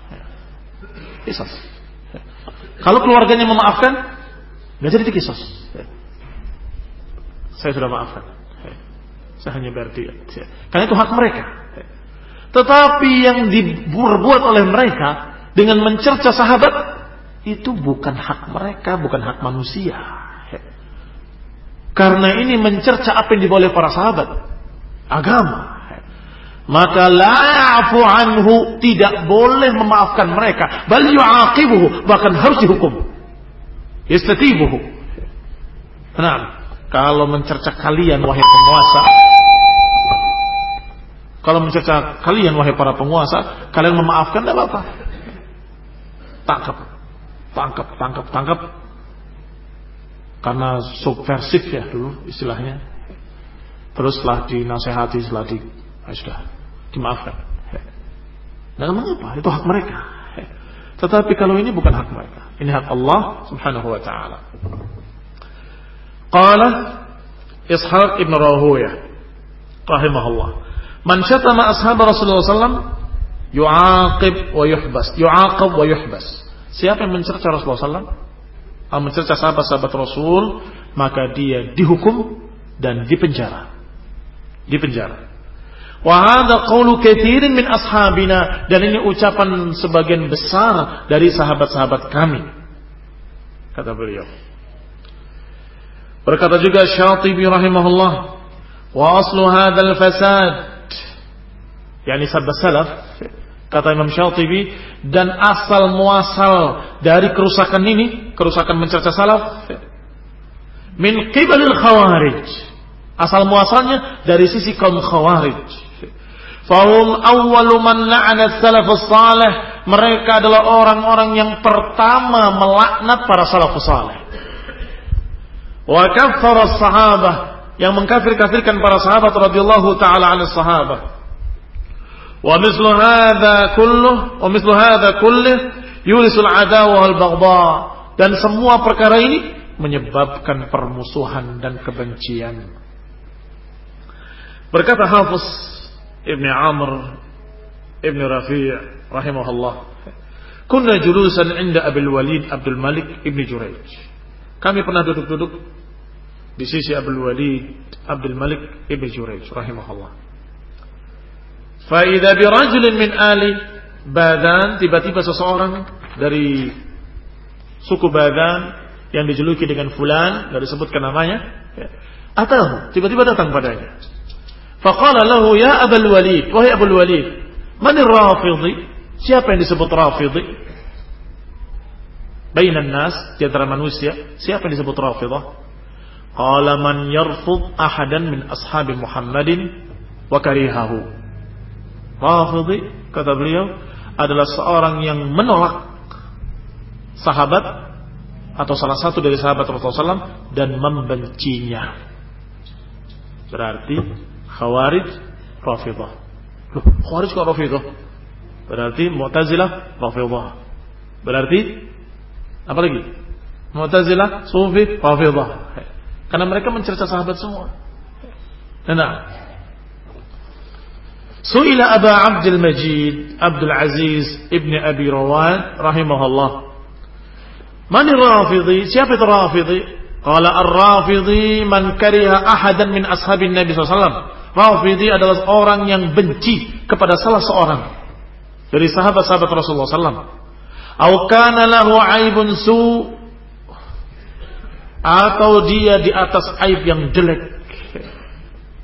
Kalau keluarganya memaafkan, nggak jadi qisas. Saya sudah maafkan. Saya hanya bayar dia. Karena itu hak mereka. Tetapi yang dibuat oleh mereka dengan mencerca sahabat, itu bukan hak mereka, bukan hak manusia. Karena ini mencerca apa yang dibawa oleh para sahabat, agama. Maka la ya'fu anhu, tidak boleh memaafkan mereka, bal yu'aqibuhu, bahkan harus dihukum. Yastatibuhu. Nah, kalau mencerca kalian wahai penguasa, kalau mencerca kalian wahai para penguasa, kalian memaafkan, tidak apa-apa. Tangkap. Karena subversif ya dulu istilahnya. Terus setelah dinasehati, sudah dimaafkan. Dan mengapa? Itu hak mereka. Tetapi kalau ini bukan hak mereka, ini hak Allah Subhanahu wa taala. Qala Ishaq ibn Rahuyah rahimahullah, man syatama ashab Rasulullah sallallahu yu'aqab wa yuhbas. Siapa yang mencerca Rasulullah sallallahu mencerca sahabat-sahabat Rasul, maka dia dihukum dan dipenjara. Wa hadza qaulu katsirin min ashabina, dan ini ucapan sebagian besar dari sahabat-sahabat kami, kata beliau. Berkata juga Syatibi rahimahullah, wa aslu hadzal fasad, yakni sabab salaf, kata Imam Syatibi, dan asal muasal dari kerusakan ini, kerusakan mencerca salaf, min qibalil khawarij, asal muasalnya dari sisi kaum khawarij. Fahum awwalu man la'ana salafus salih, mereka adalah orang-orang yang pertama melaknat para salafus salih. Wa kaffara sahabah, yang mengkafir-kafirkan para sahabat radhiyallahu taala anhus sahabah. Wa mislu hadza kulluh yurisul adawa wal baghdha, dan semua perkara ini menyebabkan permusuhan dan kebencian. Berkata Hafiz Ibn Amr Ibn Rafi' rahimahullah, kunna julusan inda Abil Walid Abdul Malik Ibn Jurayj, kami pernah duduk-duduk di sisi Abdul Walid Abdul Malik Ibn Jurayj rahimahullah. Fa idza bi rajulin min ali Badan, tiba-tiba seseorang dari suku Badan yang dijuluki dengan fulan, enggak disebutkan namanya, atau tiba-tiba datang padanya. Faqala lahu ya Abul Walid, wahai Abul Walid, man ar-Rafidhi? Siapa yang disebut Rafidhi? Bainan nas, di antara manusia, siapa yang disebut Rafidah? Qala man yarfud ahadan min ashabi Muhammadin wa karihahu. Rafidhi, kata beliau, adalah seorang yang menolak sahabat atau salah satu dari sahabat Rasulullah SAW dan membencinya. Berarti Khawarij Rafidah. Loh, Khawarij kok Rafidah? Berarti Mu'tazilah Rafidah. Berarti apa lagi? Mu'tazilah, Sufi, Rafidah. Karena mereka mencerca sahabat semua. Nah, Su'ila Aba Abdul Majid Abdul Aziz Ibn Abi Rawad rahimahullah, man ar-Rafidhi? Siapa itu Rafidhi? Qala ar-Rafidhi man kariha ahadan min ashabin Nabi SAW. Rafidhi adalah orang yang benci kepada salah seorang dari sahabat-sahabat Rasulullah SAW. Au kana lahu aibun su, atau dia di atas aib yang jelek.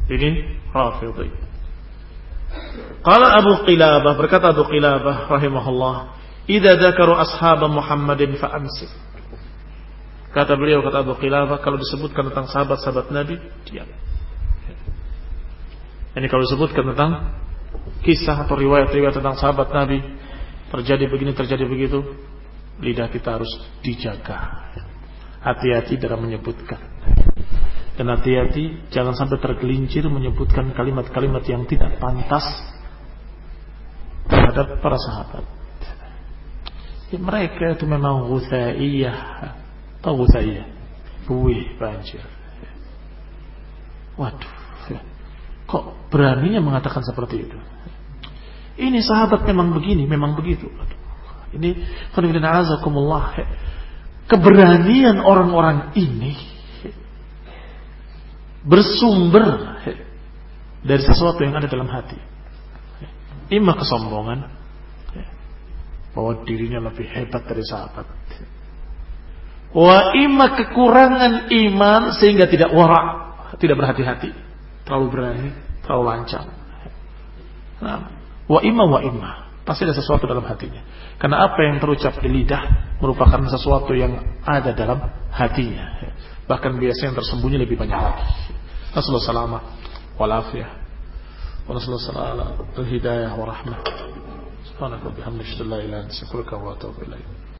Ini Rafidhi. Qala Abu Qilabah, berkata Abu Qilabah rahimahullah, "Idza dzakaru ashab Muhammadin fa amsik." Kata beliau, kata Abu Qilabah, kalau disebutkan tentang sahabat-sahabat Nabi, diam. Ini kalau disebutkan tentang kisah atau riwayat-riwayat tentang sahabat Nabi, terjadi begini, terjadi begitu, lidah kita harus dijaga. Hati-hati dalam menyebutkan. Dan hati-hati jangan sampai tergelincir menyebutkan kalimat-kalimat yang tidak pantas terhadap para sahabat. Ya, mereka itu memang ghusaiyah. Tahu ghusaiyah? Buih, banjir. Waduh, kok beraninya mengatakan seperti itu? Ini sahabat memang begini, memang begitu. Ini khonifidina azakumullah. Keberanian orang-orang ini bersumber dari sesuatu yang ada dalam hati. Imma kesombongan, bahwa dirinya lebih hebat dari sahabat. Wa imma kekurangan iman sehingga tidak wara', tidak berhati-hati, terlalu berani, terlalu lancang. Nah, wa imma pasti ada sesuatu dalam hatinya. Karena apa yang terucap di lidah merupakan sesuatu yang ada dalam hatinya. Bahkan biasanya yang tersembunyi lebih banyak lagi. Nasallahu salamah wal afiyah. Wa nasallahu salama al hidayah wa rahmah. Subhanaka wa bihamdika la ilaha illa anta astaghfiruka wa atubu ilaik.